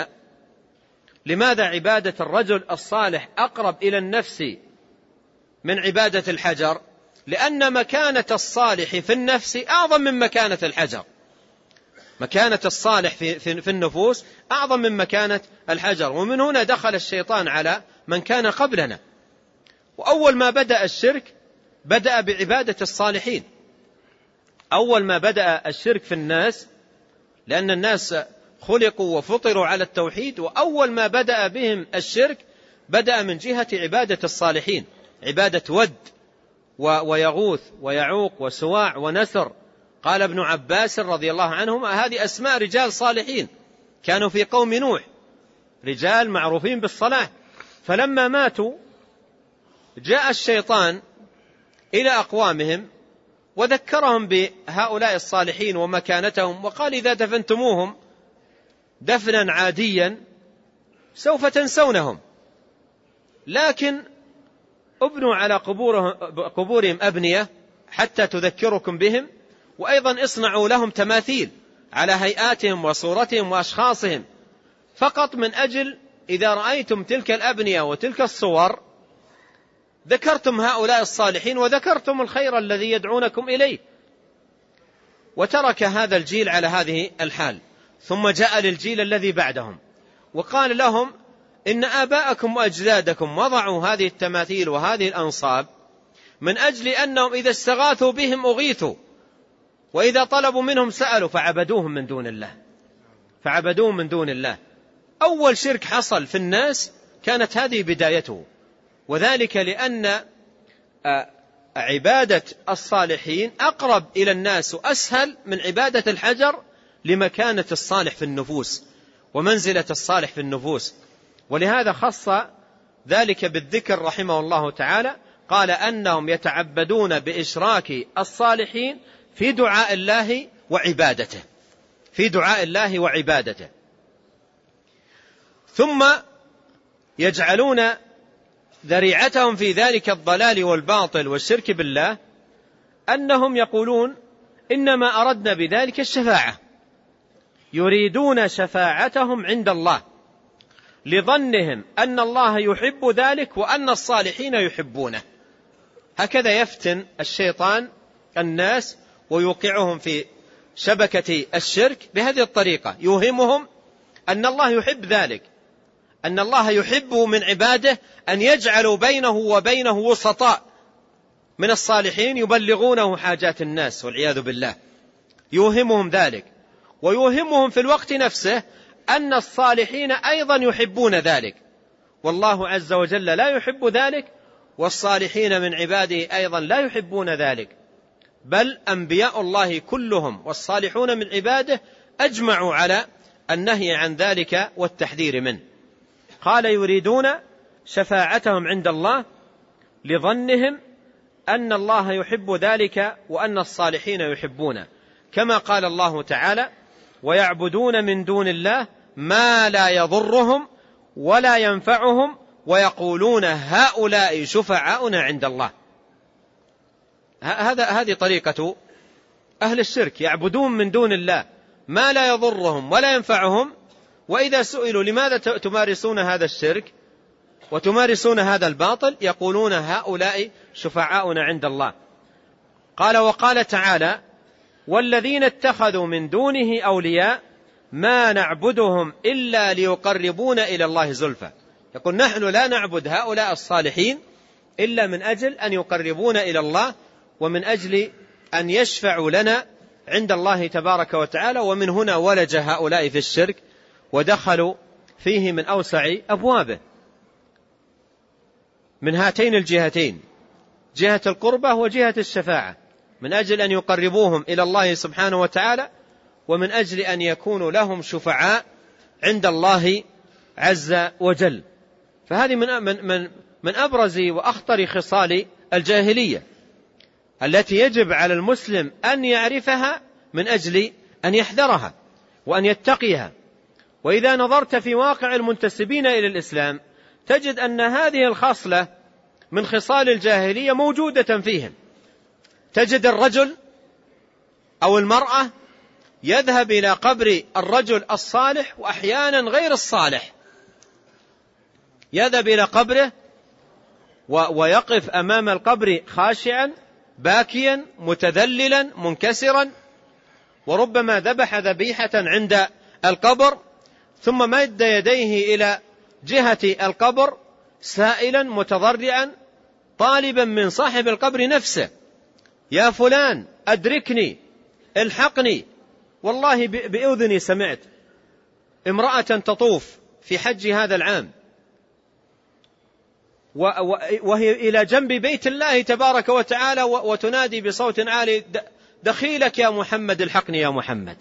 لماذا عبادة الرجل الصالح أقرب إلى النفس من عبادة الحجر؟ لأن مكانة الصالح في النفس أعظم من مكانة الحجر. مكانة الصالح في النفوس أعظم من مكانة الحجر. ومن هنا دخل الشيطان على من كان قبلنا، وأول ما بدأ الشرك بدأ بعبادة الصالحين. أول ما بدأ الشرك في الناس، لأن الناس خلقوا وفطروا على التوحيد، وأول ما بدأ بهم الشرك بدأ من جهة عبادة الصالحين، عبادة ود ويغوث ويعوق وسواع ونسر قال ابن عباس رضي الله عنهما: هذه أسماء رجال صالحين كانوا في قوم نوح، رجال معروفين بالصلاح، فلما ماتوا جاء الشيطان إلى أقوامهم وذكرهم بهؤلاء الصالحين ومكانتهم، وقال: إذا دفنتموهم دفنا عاديا سوف تنسونهم، لكن ابنوا على قبورهم أبنية حتى تذكركم بهم، وأيضا اصنعوا لهم تماثيل على هيئاتهم وصورتهم وأشخاصهم، فقط من أجل إذا رأيتم تلك الأبنية وتلك الصور ذكرتم هؤلاء الصالحين وذكرتم الخير الذي يدعونكم إليه. وترك هذا الجيل على هذه الحال، ثم جاء للجيل الذي بعدهم وقال لهم: إن آباءكم وأجدادكم وضعوا هذه التماثيل وهذه الأنصاب من أجل أنهم إذا استغاثوا بهم أغيثوا، وإذا طلبوا منهم سألوا، فعبدوهم من دون الله. أول شرك حصل في الناس كانت هذه بدايته، وذلك لأن عبادة الصالحين أقرب إلى الناس وأسهل من عبادة الحجر لمكانة الصالح في النفوس ومنزلة الصالح في النفوس، ولهذا خص ذلك بالذكر رحمه الله تعالى. قال: أنهم يتعبدون بإشراك الصالحين في دعاء الله وعبادته، ثم يجعلون ذريعتهم في ذلك الضلال والباطل والشرك بالله أنهم يقولون: إنما أردنا بذلك الشفاعة، يريدون شفاعتهم عند الله لظنهم أن الله يحب ذلك وأن الصالحين يحبونه. هكذا يفتن الشيطان الناس ويوقعهم في شبكة الشرك بهذه الطريقة، يوهمهم أن الله يحب ذلك، أن الله يحب من عباده أن يجعلوا بينه وبينه وسطاء من الصالحين يبلغونه حاجات الناس والعياذ بالله. يوهمهم ذلك، ويوهمهم في الوقت نفسه أن الصالحين أيضا يحبون ذلك، والله عز وجل لا يحب ذلك، والصالحين من عباده أيضا لا يحبون ذلك، بل أنبياء الله كلهم والصالحون من عباده أجمعوا على النهي عن ذلك والتحذير منه. قال: يريدون شفاعتهم عند الله لظنهم أن الله يحب ذلك وأن الصالحين يحبونه، كما قال الله تعالى: ويعبدون من دون الله ما لا يضرهم ولا ينفعهم ويقولون هؤلاء شفعاؤنا عند الله. هذه طريقة أهل الشرك، يعبدون من دون الله ما لا يضرهم ولا ينفعهم، وإذا سئلوا لماذا تمارسون هذا الشرك وتمارسون هذا الباطل يقولون هؤلاء شفعاؤنا عند الله. قال: وقال تعالى: والذين اتخذوا من دونه أولياء ما نعبدهم إلا ليقربونا إلى الله زلفى. يقول: نحن لا نعبد هؤلاء الصالحين إلا من أجل أن يقربونا إلى الله، ومن أجل أن يشفعوا لنا عند الله تبارك وتعالى. ومن هنا ولج هؤلاء في الشرك ودخلوا فيه من أوسع أبوابه، من هاتين الجهتين، جهة القربة وجهة الشفاعة، من أجل أن يقربوهم إلى الله سبحانه وتعالى، ومن أجل أن يكونوا لهم شفعاء عند الله عز وجل. فهذه من أبرز وأخطر خصال الجاهلية التي يجب على المسلم أن يعرفها من أجل أن يحذرها وأن يتقيها. وإذا نظرت في واقع المنتسبين إلى الإسلام تجد أن هذه الخصلة من خصال الجاهلية موجودة فيهم. تجد الرجل أو المرأة يذهب إلى قبر الرجل الصالح وأحيانا غير الصالح، يذهب إلى قبره ويقف أمام القبر خاشعا باكيا متذللا منكسرا، وربما ذبح ذبيحة عند القبر ثم مد يديه إلى جهة القبر سائلا متضرعا طالبا من صاحب القبر نفسه: يا فلان أدركني الحقني. والله بأذني سمعت امرأة تطوف في حج هذا العام وهي إلى جنب بيت الله تبارك وتعالى وتنادي بصوت عالي: دخيلك يا محمد الحقني يا محمد.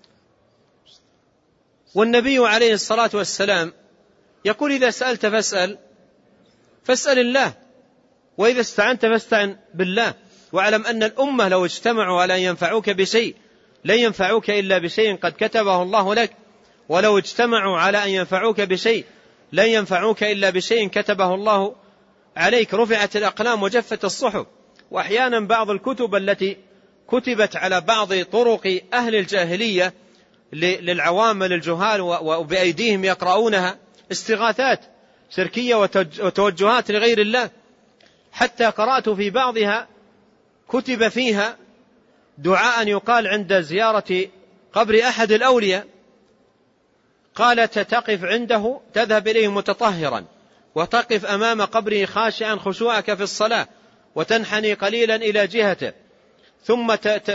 والنبي عليه الصلاة والسلام يقول إذا سألت فاسأل الله، وإذا استعنت فاستعن بالله. واعلم أن الأمة لو اجتمعوا على أن ينفعوك بشيء لن ينفعوك إلا بشيء قد كتبه الله لك، ولو اجتمعوا على أن ينفعوك بشيء لن ينفعوك إلا بشيء كتبه الله عليك. رفعت الأقلام وجفت الصحف. وأحيانا بعض الكتب التي كتبت على بعض طرق أهل الجاهلية للعوام للجهال وبأيديهم يقرؤونها استغاثات شركية وتوجهات لغير الله. حتى قرأت في بعضها كتب فيها دعاء يقال عند زيارة قبر أحد الأولياء، قالت تقف عنده تذهب إليه متطهرا، وتقف أمام قبره خاشعا خشوعك في الصلاة، وتنحني قليلا إلى جهته، ثم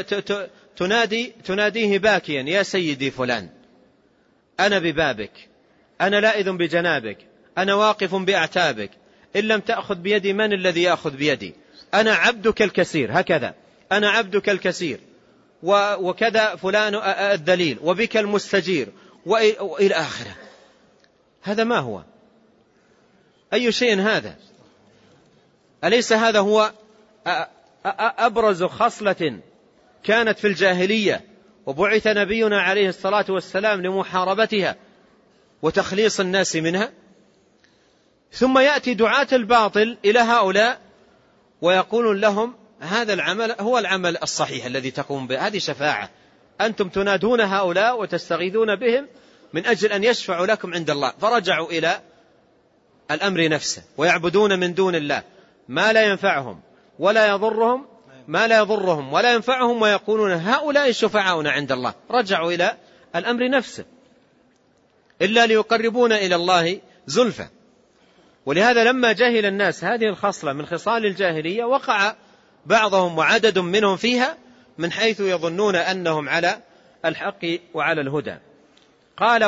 تناديه باكيا يا سيدي فلان، أنا ببابك، أنا لائذ بجنابك، أنا واقف بأعتابك، إن لم تأخذ بيدي من الذي يأخذ بيدي؟ أنا عبدك الكثير، هكذا أنا عبدك الكثير، وكذا فلان الذليل، وبك المستجير، وإلى آخره. هذا ما هو؟ أي شيء هذا؟ أليس هذا هو أبرز خصلة كانت في الجاهلية وبعث نبينا عليه الصلاة والسلام لمحاربتها وتخليص الناس منها؟ ثم يأتي دعاة الباطل إلى هؤلاء ويقولون لهم هذا العمل هو العمل الصحيح الذي تقوم به، هذه شفاعة، أنتم تنادون هؤلاء وتستغيثون بهم من أجل أن يشفعوا لكم عند الله. فرجعوا إلى الأمر نفسه ويعبدون من دون الله ما لا ينفعهم ولا يضرهم، ولا ينفعهم، ويقولون هؤلاء شفعاؤنا عند الله. رجعوا إلى الأمر نفسه إلا ليقربون إلى الله زلفى. ولهذا لما جهل الناس هذه الخصلة من خصال الجاهلية وقع بعضهم وعدد منهم فيها من حيث يظنون أنهم على الحق وعلى الهدى. قال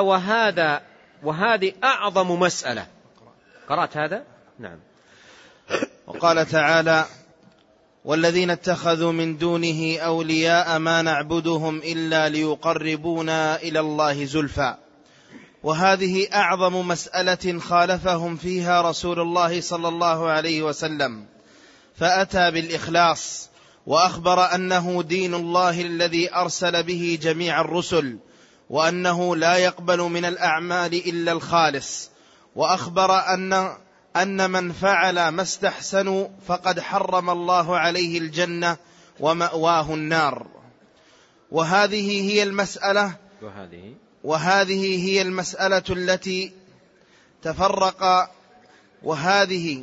وهذه أعظم مسألة. قرأت هذا؟ نعم. وقال تعالى والذين اتخذوا من دونه أولياء ما نعبدهم إلا ليقربونا إلى الله زلفى. وهذه أعظم مسألة خالفهم فيها رسول الله صلى الله عليه وسلم، فأتى بالإخلاص وأخبر أنه دين الله الذي أرسل به جميع الرسل، وأنه لا يقبل من الأعمال إلا الخالص، وأخبر أن من فعل ما استحسنوا فقد حرم الله عليه الجنة ومأواه النار. وهذه هي المسألة التي تفرق وهذه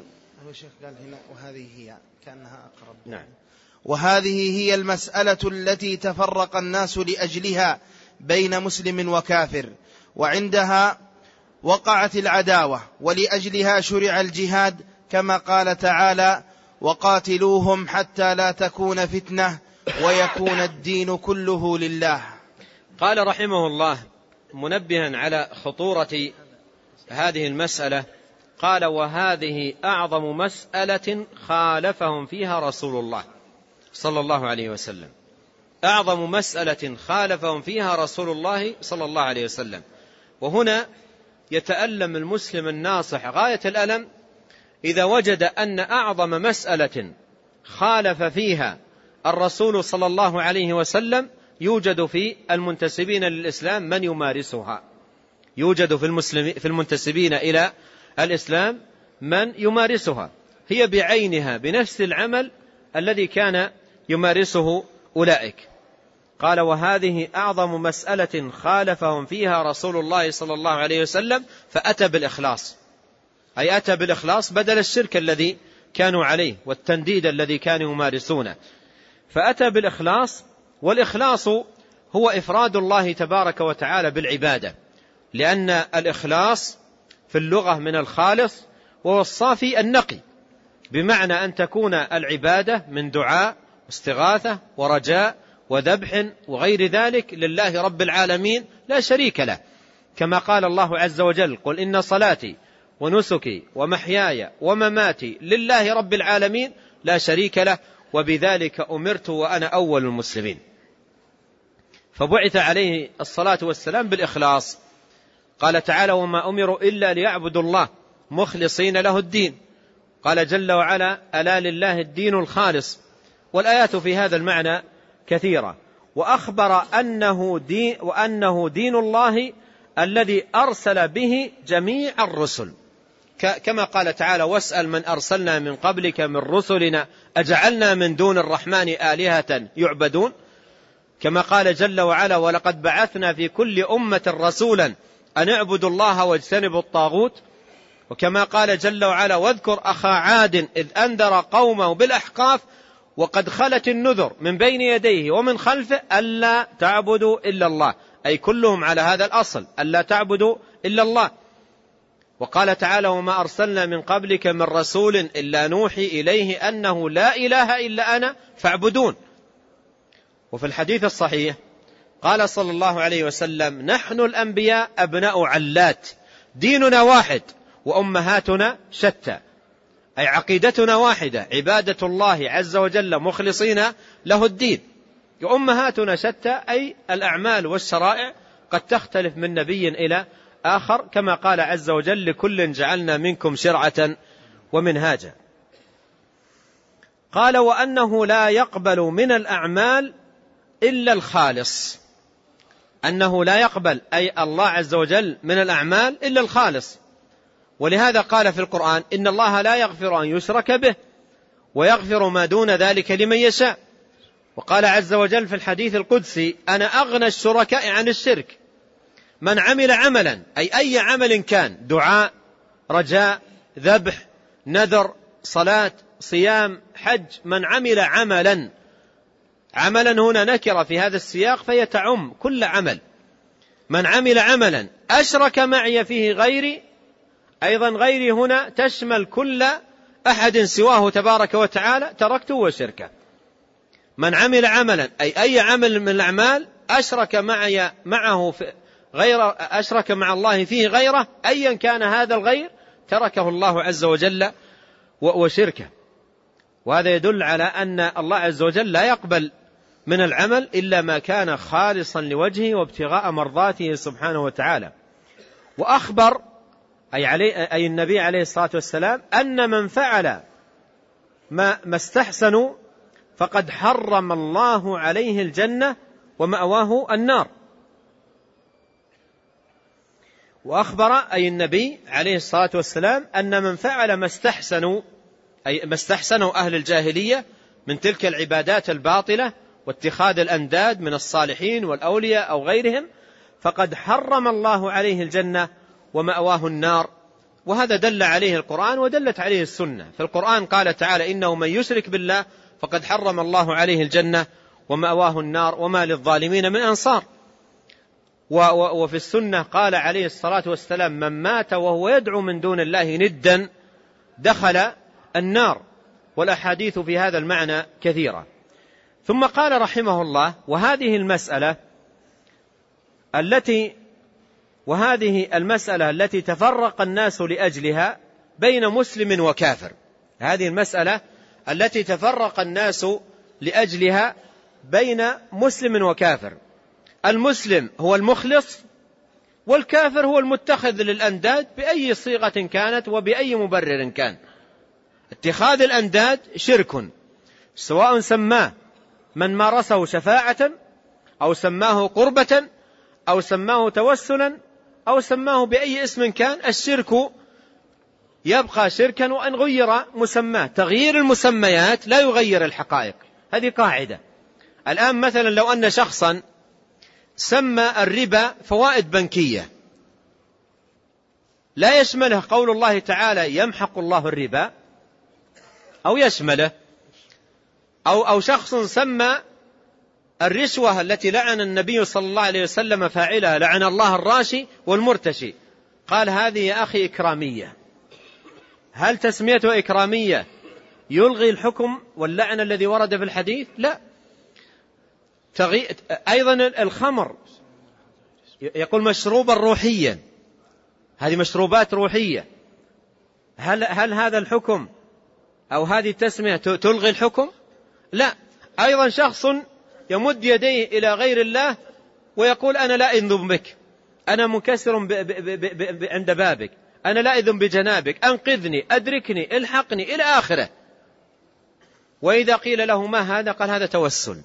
هي المسألة التي تفرق الناس لأجلها بين مسلم وكافر، وعندها وقعت العداوة، ولأجلها شرع الجهاد كما قال تعالى وقاتلوهم حتى لا تكون فتنة ويكون الدين كله لله. قال رحمه الله منبها على خطورة هذه المسألة، قال وهذه أعظم مسألة خالفهم فيها رسول الله صلى الله عليه وسلم. أعظم مسألة خالفهم فيها رسول الله صلى الله عليه وسلم. وهنا يتألم المسلم الناصح غاية الألم إذا وجد أن أعظم مسألة خالف فيها الرسول صلى الله عليه وسلم يوجد في المنتسبين للإسلام من يمارسها. يوجد في المنتسبين إلى الإسلام من يمارسها، هي بعينها بنفس العمل الذي كان يمارسه أولئك. قال وهذه أعظم مسألة خالفهم فيها رسول الله صلى الله عليه وسلم، فأتى بالإخلاص، أي أتى بالإخلاص بدل الشرك الذي كانوا عليه والتنديد الذي كانوا يمارسونه. فأتى بالإخلاص، والإخلاص هو إفراد الله تبارك وتعالى بالعبادة، لأن الإخلاص في اللغة من الخالص، وهو الصافي النقي، بمعنى أن تكون العبادة من دعاء واستغاثة ورجاء وذبح وغير ذلك لله رب العالمين لا شريك له، كما قال الله عز وجل قل إن صلاتي ونسكي ومحياي ومماتي لله رب العالمين لا شريك له وبذلك أمرت وأنا أول المسلمين. فبعث عليه الصلاة والسلام بالإخلاص. قال تعالى: وما أمروا إلا ليعبدوا الله مخلصين له الدين. قال جل وعلا: ألا لله الدين الخالص. والآيات في هذا المعنى كثيرة. وأخبر وأنه دين الله الذي أرسل به جميع الرسل، كما قال تعالى: واسأل من أرسلنا من قبلك من رسلنا أجعلنا من دون الرحمن آلهة يعبدون. كما قال جل وعلا: ولقد بعثنا في كل أمة رسولا أن اعبدوا الله واجتنبوا الطاغوت. وكما قال جل وعلا: واذكر أخا عاد إذ أنذر قومه بالأحقاف وقد خلت النذر من بين يديه ومن خلفه ألا تعبدوا إلا الله، أي كلهم على هذا الأصل ألا تعبدوا إلا الله. وقال تعالى: وما أرسلنا من قبلك من رسول إلا نوحي إليه أنه لا إله إلا أنا فاعبدون. وفي الحديث الصحيح قال صلى الله عليه وسلم: نحن الأنبياء أبناء علات، ديننا واحد وأمهاتنا شتى، أي عقيدتنا واحدة، عبادة الله عز وجل مخلصين له الدين. وأمهاتنا شتى، أي الأعمال والشرائع قد تختلف من نبي إلى آخر، كما قال عز وجل: لكل جعلنا منكم شرعة ومنهاجا. قال: وأنه لا يقبل من الأعمال إلا الخالص. أنه لا يقبل، أي الله عز وجل، من الأعمال إلا الخالص. ولهذا قال في القرآن: إن الله لا يغفر أن يشرك به ويغفر ما دون ذلك لمن يشاء. وقال عز وجل في الحديث القدسي: أنا أغنى الشركاء عن الشرك. من عمل عملا، أي عمل كان، دعاء، رجاء، ذبح، نذر، صلاة، صيام، حج، من عمل عملا هنا نكرة في هذا السياق فهي تعم كل عمل. من عمل عملا أشرك معي فيه غيري، أيضا غيري هنا تشمل كل أحد سواه تبارك وتعالى، تركته وشركه. من عمل عملا، أي عمل من الأعمال أشرك أشرك مع الله فيه غيره، أيا كان هذا الغير تركه الله عز وجل وشركه. وهذا يدل على أن الله عز وجل لا يقبل من العمل إلا ما كان خالصا لوجهه وابتغاء مرضاته سبحانه وتعالى. وأخبر أي النبي عليه الصلاة والسلام أن من فعل ما استحسنوا فقد حرم الله عليه الجنة ومأواه النار. وأخبر أي النبي عليه الصلاة والسلام أن من فعل ما استحسنوا أهل الجاهلية من تلك العبادات الباطلة واتخاذ الأنداد من الصالحين والأولياء أو غيرهم فقد حرم الله عليه الجنة ومأواه النار. وهذا دل عليه القرآن ودلت عليه السنة. في القرآن قال تعالى: إنه من يشرك بالله فقد حرم الله عليه الجنة ومأواه النار وما للظالمين من أنصار. وفي السنة قال عليه الصلاة والسلام: من مات وهو يدعو من دون الله ندا دخل النار. والأحاديث في هذا المعنى كثيرة. ثم قال رحمه الله: وهذه المسألة التي تفرق الناس لأجلها بين مسلم وكافر. هذه المسألة التي تفرق الناس لأجلها بين مسلم وكافر. المسلم هو المخلص، والكافر هو المتخذ للأنداد بأي صيغة كانت وبأي مبرر كان. اتخاذ الأنداد شرك، سواء سماه من مارسه شفاعة أو سماه قربة أو سماه توسلا أو سماه بأي اسم كان، الشرك يبقى شركا وأن غير مسماه. تغيير المسميات لا يغير الحقائق، هذه قاعدة. الآن مثلا لو أن شخصا سمى الربا فوائد بنكية، لا يشمله قول الله تعالى: يمحق الله الربا، أو يشمله. أو شخص سمى الرشوة التي لعن النبي صلى الله عليه وسلم فاعلها: لعن الله الراشي والمرتشي، قال: هذه يا أخي إكرامية. هل تسميته إكرامية يلغي الحكم واللعن الذي ورد في الحديث؟ لا. أيضا الخمر يقول مشروبا روحيا، هذه مشروبات روحية. هل هذا الحكم أو هذه التسمية تلغي الحكم؟ لا، أيضا شخص يمد يديه إلى غير الله ويقول أنا لا أذنب بك، أنا منكسر عند بابك، أنا لا أذن بجنابك، أنقذني، أدركني، الحقني، إلى آخره. وإذا قيل له ما هذا؟ قال هذا توسل.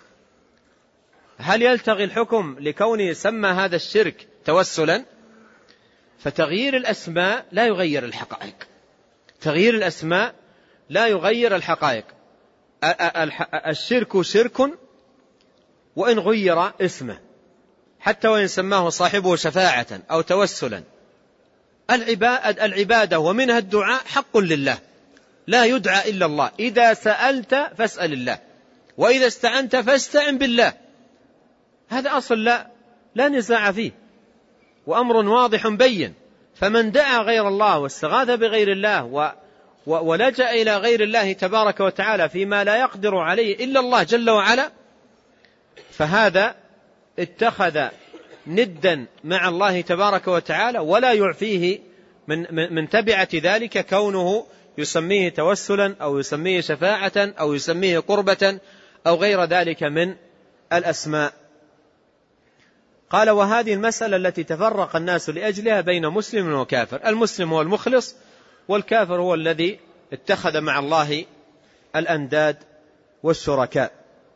هل يلتغي الحكم لكونه سمى هذا الشرك توسلا؟ فتغيير الأسماء لا يغير الحقائق، تغيير الأسماء لا يغير الحقائق. الشرك شرك وإن غير اسمه، حتى وإن سماه صاحبه شفاعة أو توسلا. العبادة ومنها الدعاء حق لله، لا يدعى إلا الله. إذا سألت فاسأل الله، وإذا استعنت فاستعن بالله. هذا أصل لا نزاع فيه، وأمر واضح بين. فمن دعا غير الله واستغاث بغير الله ولجأ إلى غير الله تبارك وتعالى فيما لا يقدر عليه إلا الله جل وعلا، فهذا اتخذ ندا مع الله تبارك وتعالى، ولا يعفيه من تبعة ذلك كونه يسميه توسلا أو يسميه شفاعة أو يسميه قربة أو غير ذلك من الأسماء. قال: وهذه المسألة التي تفرق الناس لأجلها بين مسلم وكافر. المسلم هو المخلص، والكافر هو الذي اتخذ مع الله الأنداد والشركاء.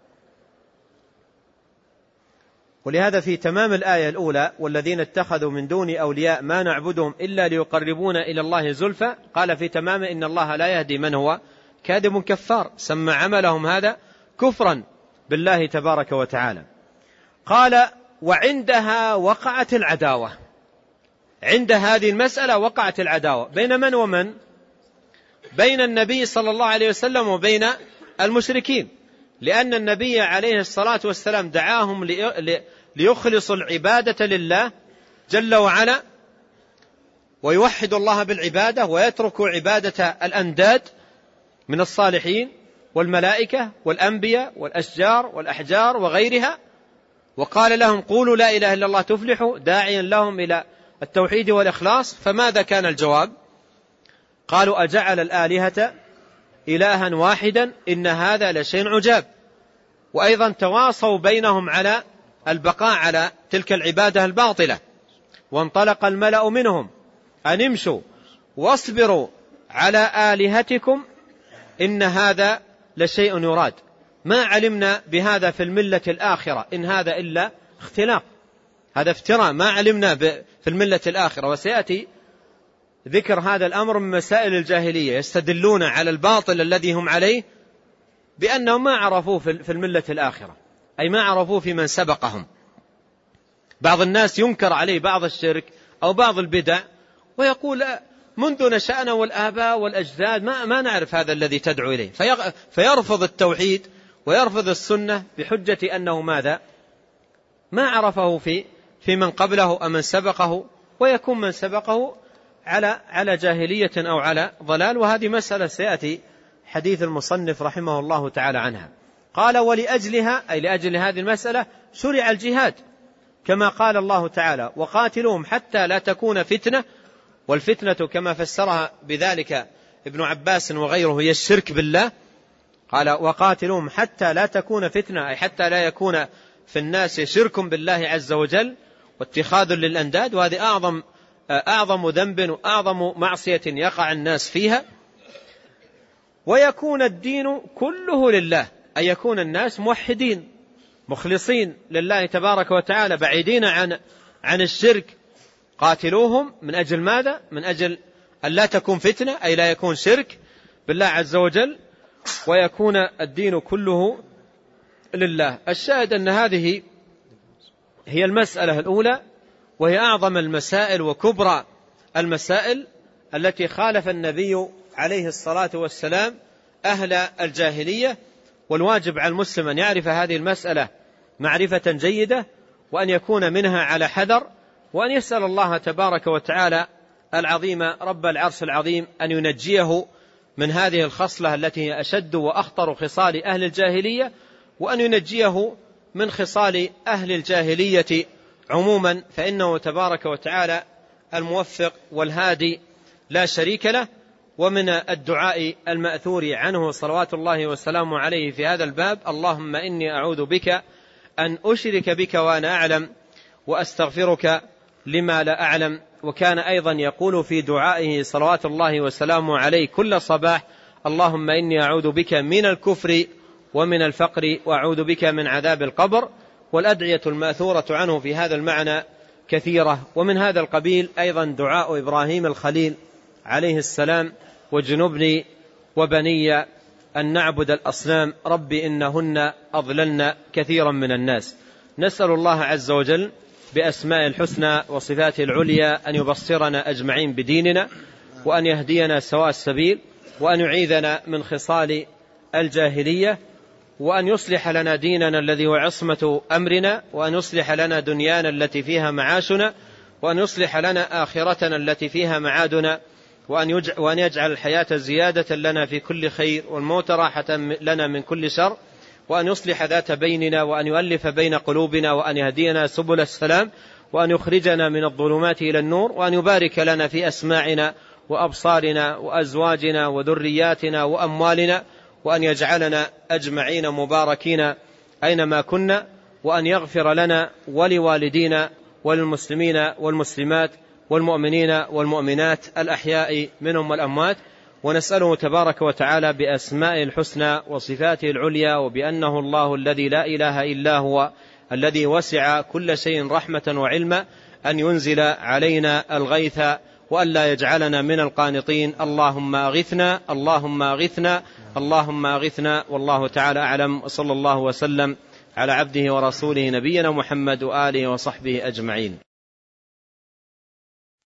ولهذا في تمام الآية الأولى: والذين اتخذوا من دون أولياء ما نعبدهم إلا ليقربونا إلى الله زلفى، قال في تمام: إن الله لا يهدي من هو كاذب كفار. سمى عملهم هذا كفرا بالله تبارك وتعالى. قال: وعندها وقعت العداوة. عند هذه المسألة وقعت العداوة بين من ومن؟ بين النبي صلى الله عليه وسلم وبين المشركين، لأن النبي عليه الصلاة والسلام دعاهم ليخلصوا العبادة لله جل وعلا، ويوحدوا الله بالعبادة، ويتركوا عبادة الأنداد من الصالحين والملائكة والأنبياء والأشجار والأحجار وغيرها. وقال لهم: قولوا لا إله إلا الله تفلحوا، داعيا لهم إلى التوحيد والإخلاص. فماذا كان الجواب؟ قالوا: أجعل الآلهة إلها واحدا إن هذا لشيء عجاب. وأيضا تواصوا بينهم على البقاء على تلك العبادة الباطلة. وانطلق الملأ منهم أن امشوا واصبروا على آلهتكم إن هذا لشيء يراد، ما علمنا بهذا في الملة الآخرة، إن هذا إلا اختلاق، هذا افتراء، ما علمنا في الملة الآخرة. وسيأتي ذكر هذا الأمر من مسائل الجاهلية، يستدلون على الباطل الذي هم عليه بأنهم ما عرفوه في الملة الآخرة، أي ما عرفوه في من سبقهم. بعض الناس ينكر عليه بعض الشرك أو بعض البدع ويقول: منذ نشأنا والآباء والأجداد ما نعرف هذا الذي تدعو إليه، فيرفض التوحيد ويرفض السنة بحجة أنه ماذا؟ ما عرفه في من قبله أو من سبقه، ويكون من سبقه على جاهلية أو على ضلال. وهذه مسألة سيأتي حديث المصنف رحمه الله تعالى عنها. قال: ولأجلها، أي لأجل هذه المسألة، شرع الجهاد، كما قال الله تعالى: وقاتلوهم حتى لا تكون فتنة. والفتنة كما فسرها بذلك ابن عباس وغيره هي الشرك بالله. قال: وقاتلوهم حتى لا تكون فتنة، أي حتى لا يكون في الناس شرك بالله عز وجل واتخاذ للأنداد. وهذه أعظم ذنب وأعظم معصية يقع الناس فيها. ويكون الدين كله لله، أي يكون الناس موحدين مخلصين لله تبارك وتعالى، بعيدين عن الشرك. قاتلوهم من أجل ماذا؟ من أجل أن لا تكون فتنة، أي لا يكون شرك بالله عز وجل، ويكون الدين كله لله. الشاهد أن هذه هي المسألة الأولى، وهي أعظم المسائل وكبرى المسائل التي خالف النبي عليه الصلاة والسلام أهل الجاهلية. والواجب على المسلم أن يعرف هذه المسألة معرفة جيدة، وأن يكون منها على حذر، وأن يسأل الله تبارك وتعالى العظيم رب العرش العظيم أن ينجيه من هذه الخصلة التي هي أشد وأخطر خصال أهل الجاهلية، وأن ينجيه من خصال أهل الجاهلية عموما، فإنه تبارك وتعالى الموفق والهادي لا شريك له. ومن الدعاء المأثور عنه صلوات الله وسلامه عليه في هذا الباب: اللهم إني أعوذ بك أن أشرك بك وأنا أعلم وأستغفرك لما لا أعلم. وكان أيضا يقول في دعائه صلوات الله وسلامه عليه كل صباح: اللهم إني أعوذ بك من الكفر ومن الفقر وأعوذ بك من عذاب القبر. والأدعية المأثورة عنه في هذا المعنى كثيرة. ومن هذا القبيل أيضا دعاء إبراهيم الخليل عليه السلام: واجنبني وبني أن نعبد الأصنام رب إنهن أضللن كثيرا من الناس. نسأل الله عز وجل بأسماء الحسنى وصفاته العليا أن يبصرنا أجمعين بديننا، وأن يهدينا سواء السبيل، وأن يعيذنا من خصال الجاهلية، وأن يصلح لنا ديننا الذي هو عصمة أمرنا، وأن يصلح لنا دنيانا التي فيها معاشنا، وأن يصلح لنا آخرتنا التي فيها معادنا، وأن يجعل الحياة زيادة لنا في كل خير والموت راحة لنا من كل شر، وأن يصلح ذات بيننا، وأن يؤلف بين قلوبنا، وأن يهدينا سبل السلام، وأن يخرجنا من الظلمات إلى النور، وأن يبارك لنا في أسماعنا وأبصارنا وأزواجنا وذرياتنا وأموالنا، وأن يجعلنا أجمعين مباركين أينما كنا، وأن يغفر لنا ولوالدينا وللمسلمين والمسلمات والمؤمنين والمؤمنات الأحياء منهم والأموات. ونسأله تبارك وتعالى بأسماء الحسنى وصفاته العليا وبأنه الله الذي لا إله إلا هو الذي وسع كل شيء رحمة وعلما أن ينزل علينا الغيث وأن لا يجعلنا من القانطين. اللهم أغثنا اللهم أغثنا اللهم أغثنا. والله تعالى أعلم، وصلى الله وسلم على عبده ورسوله نبينا محمد وآله وصحبه أجمعين.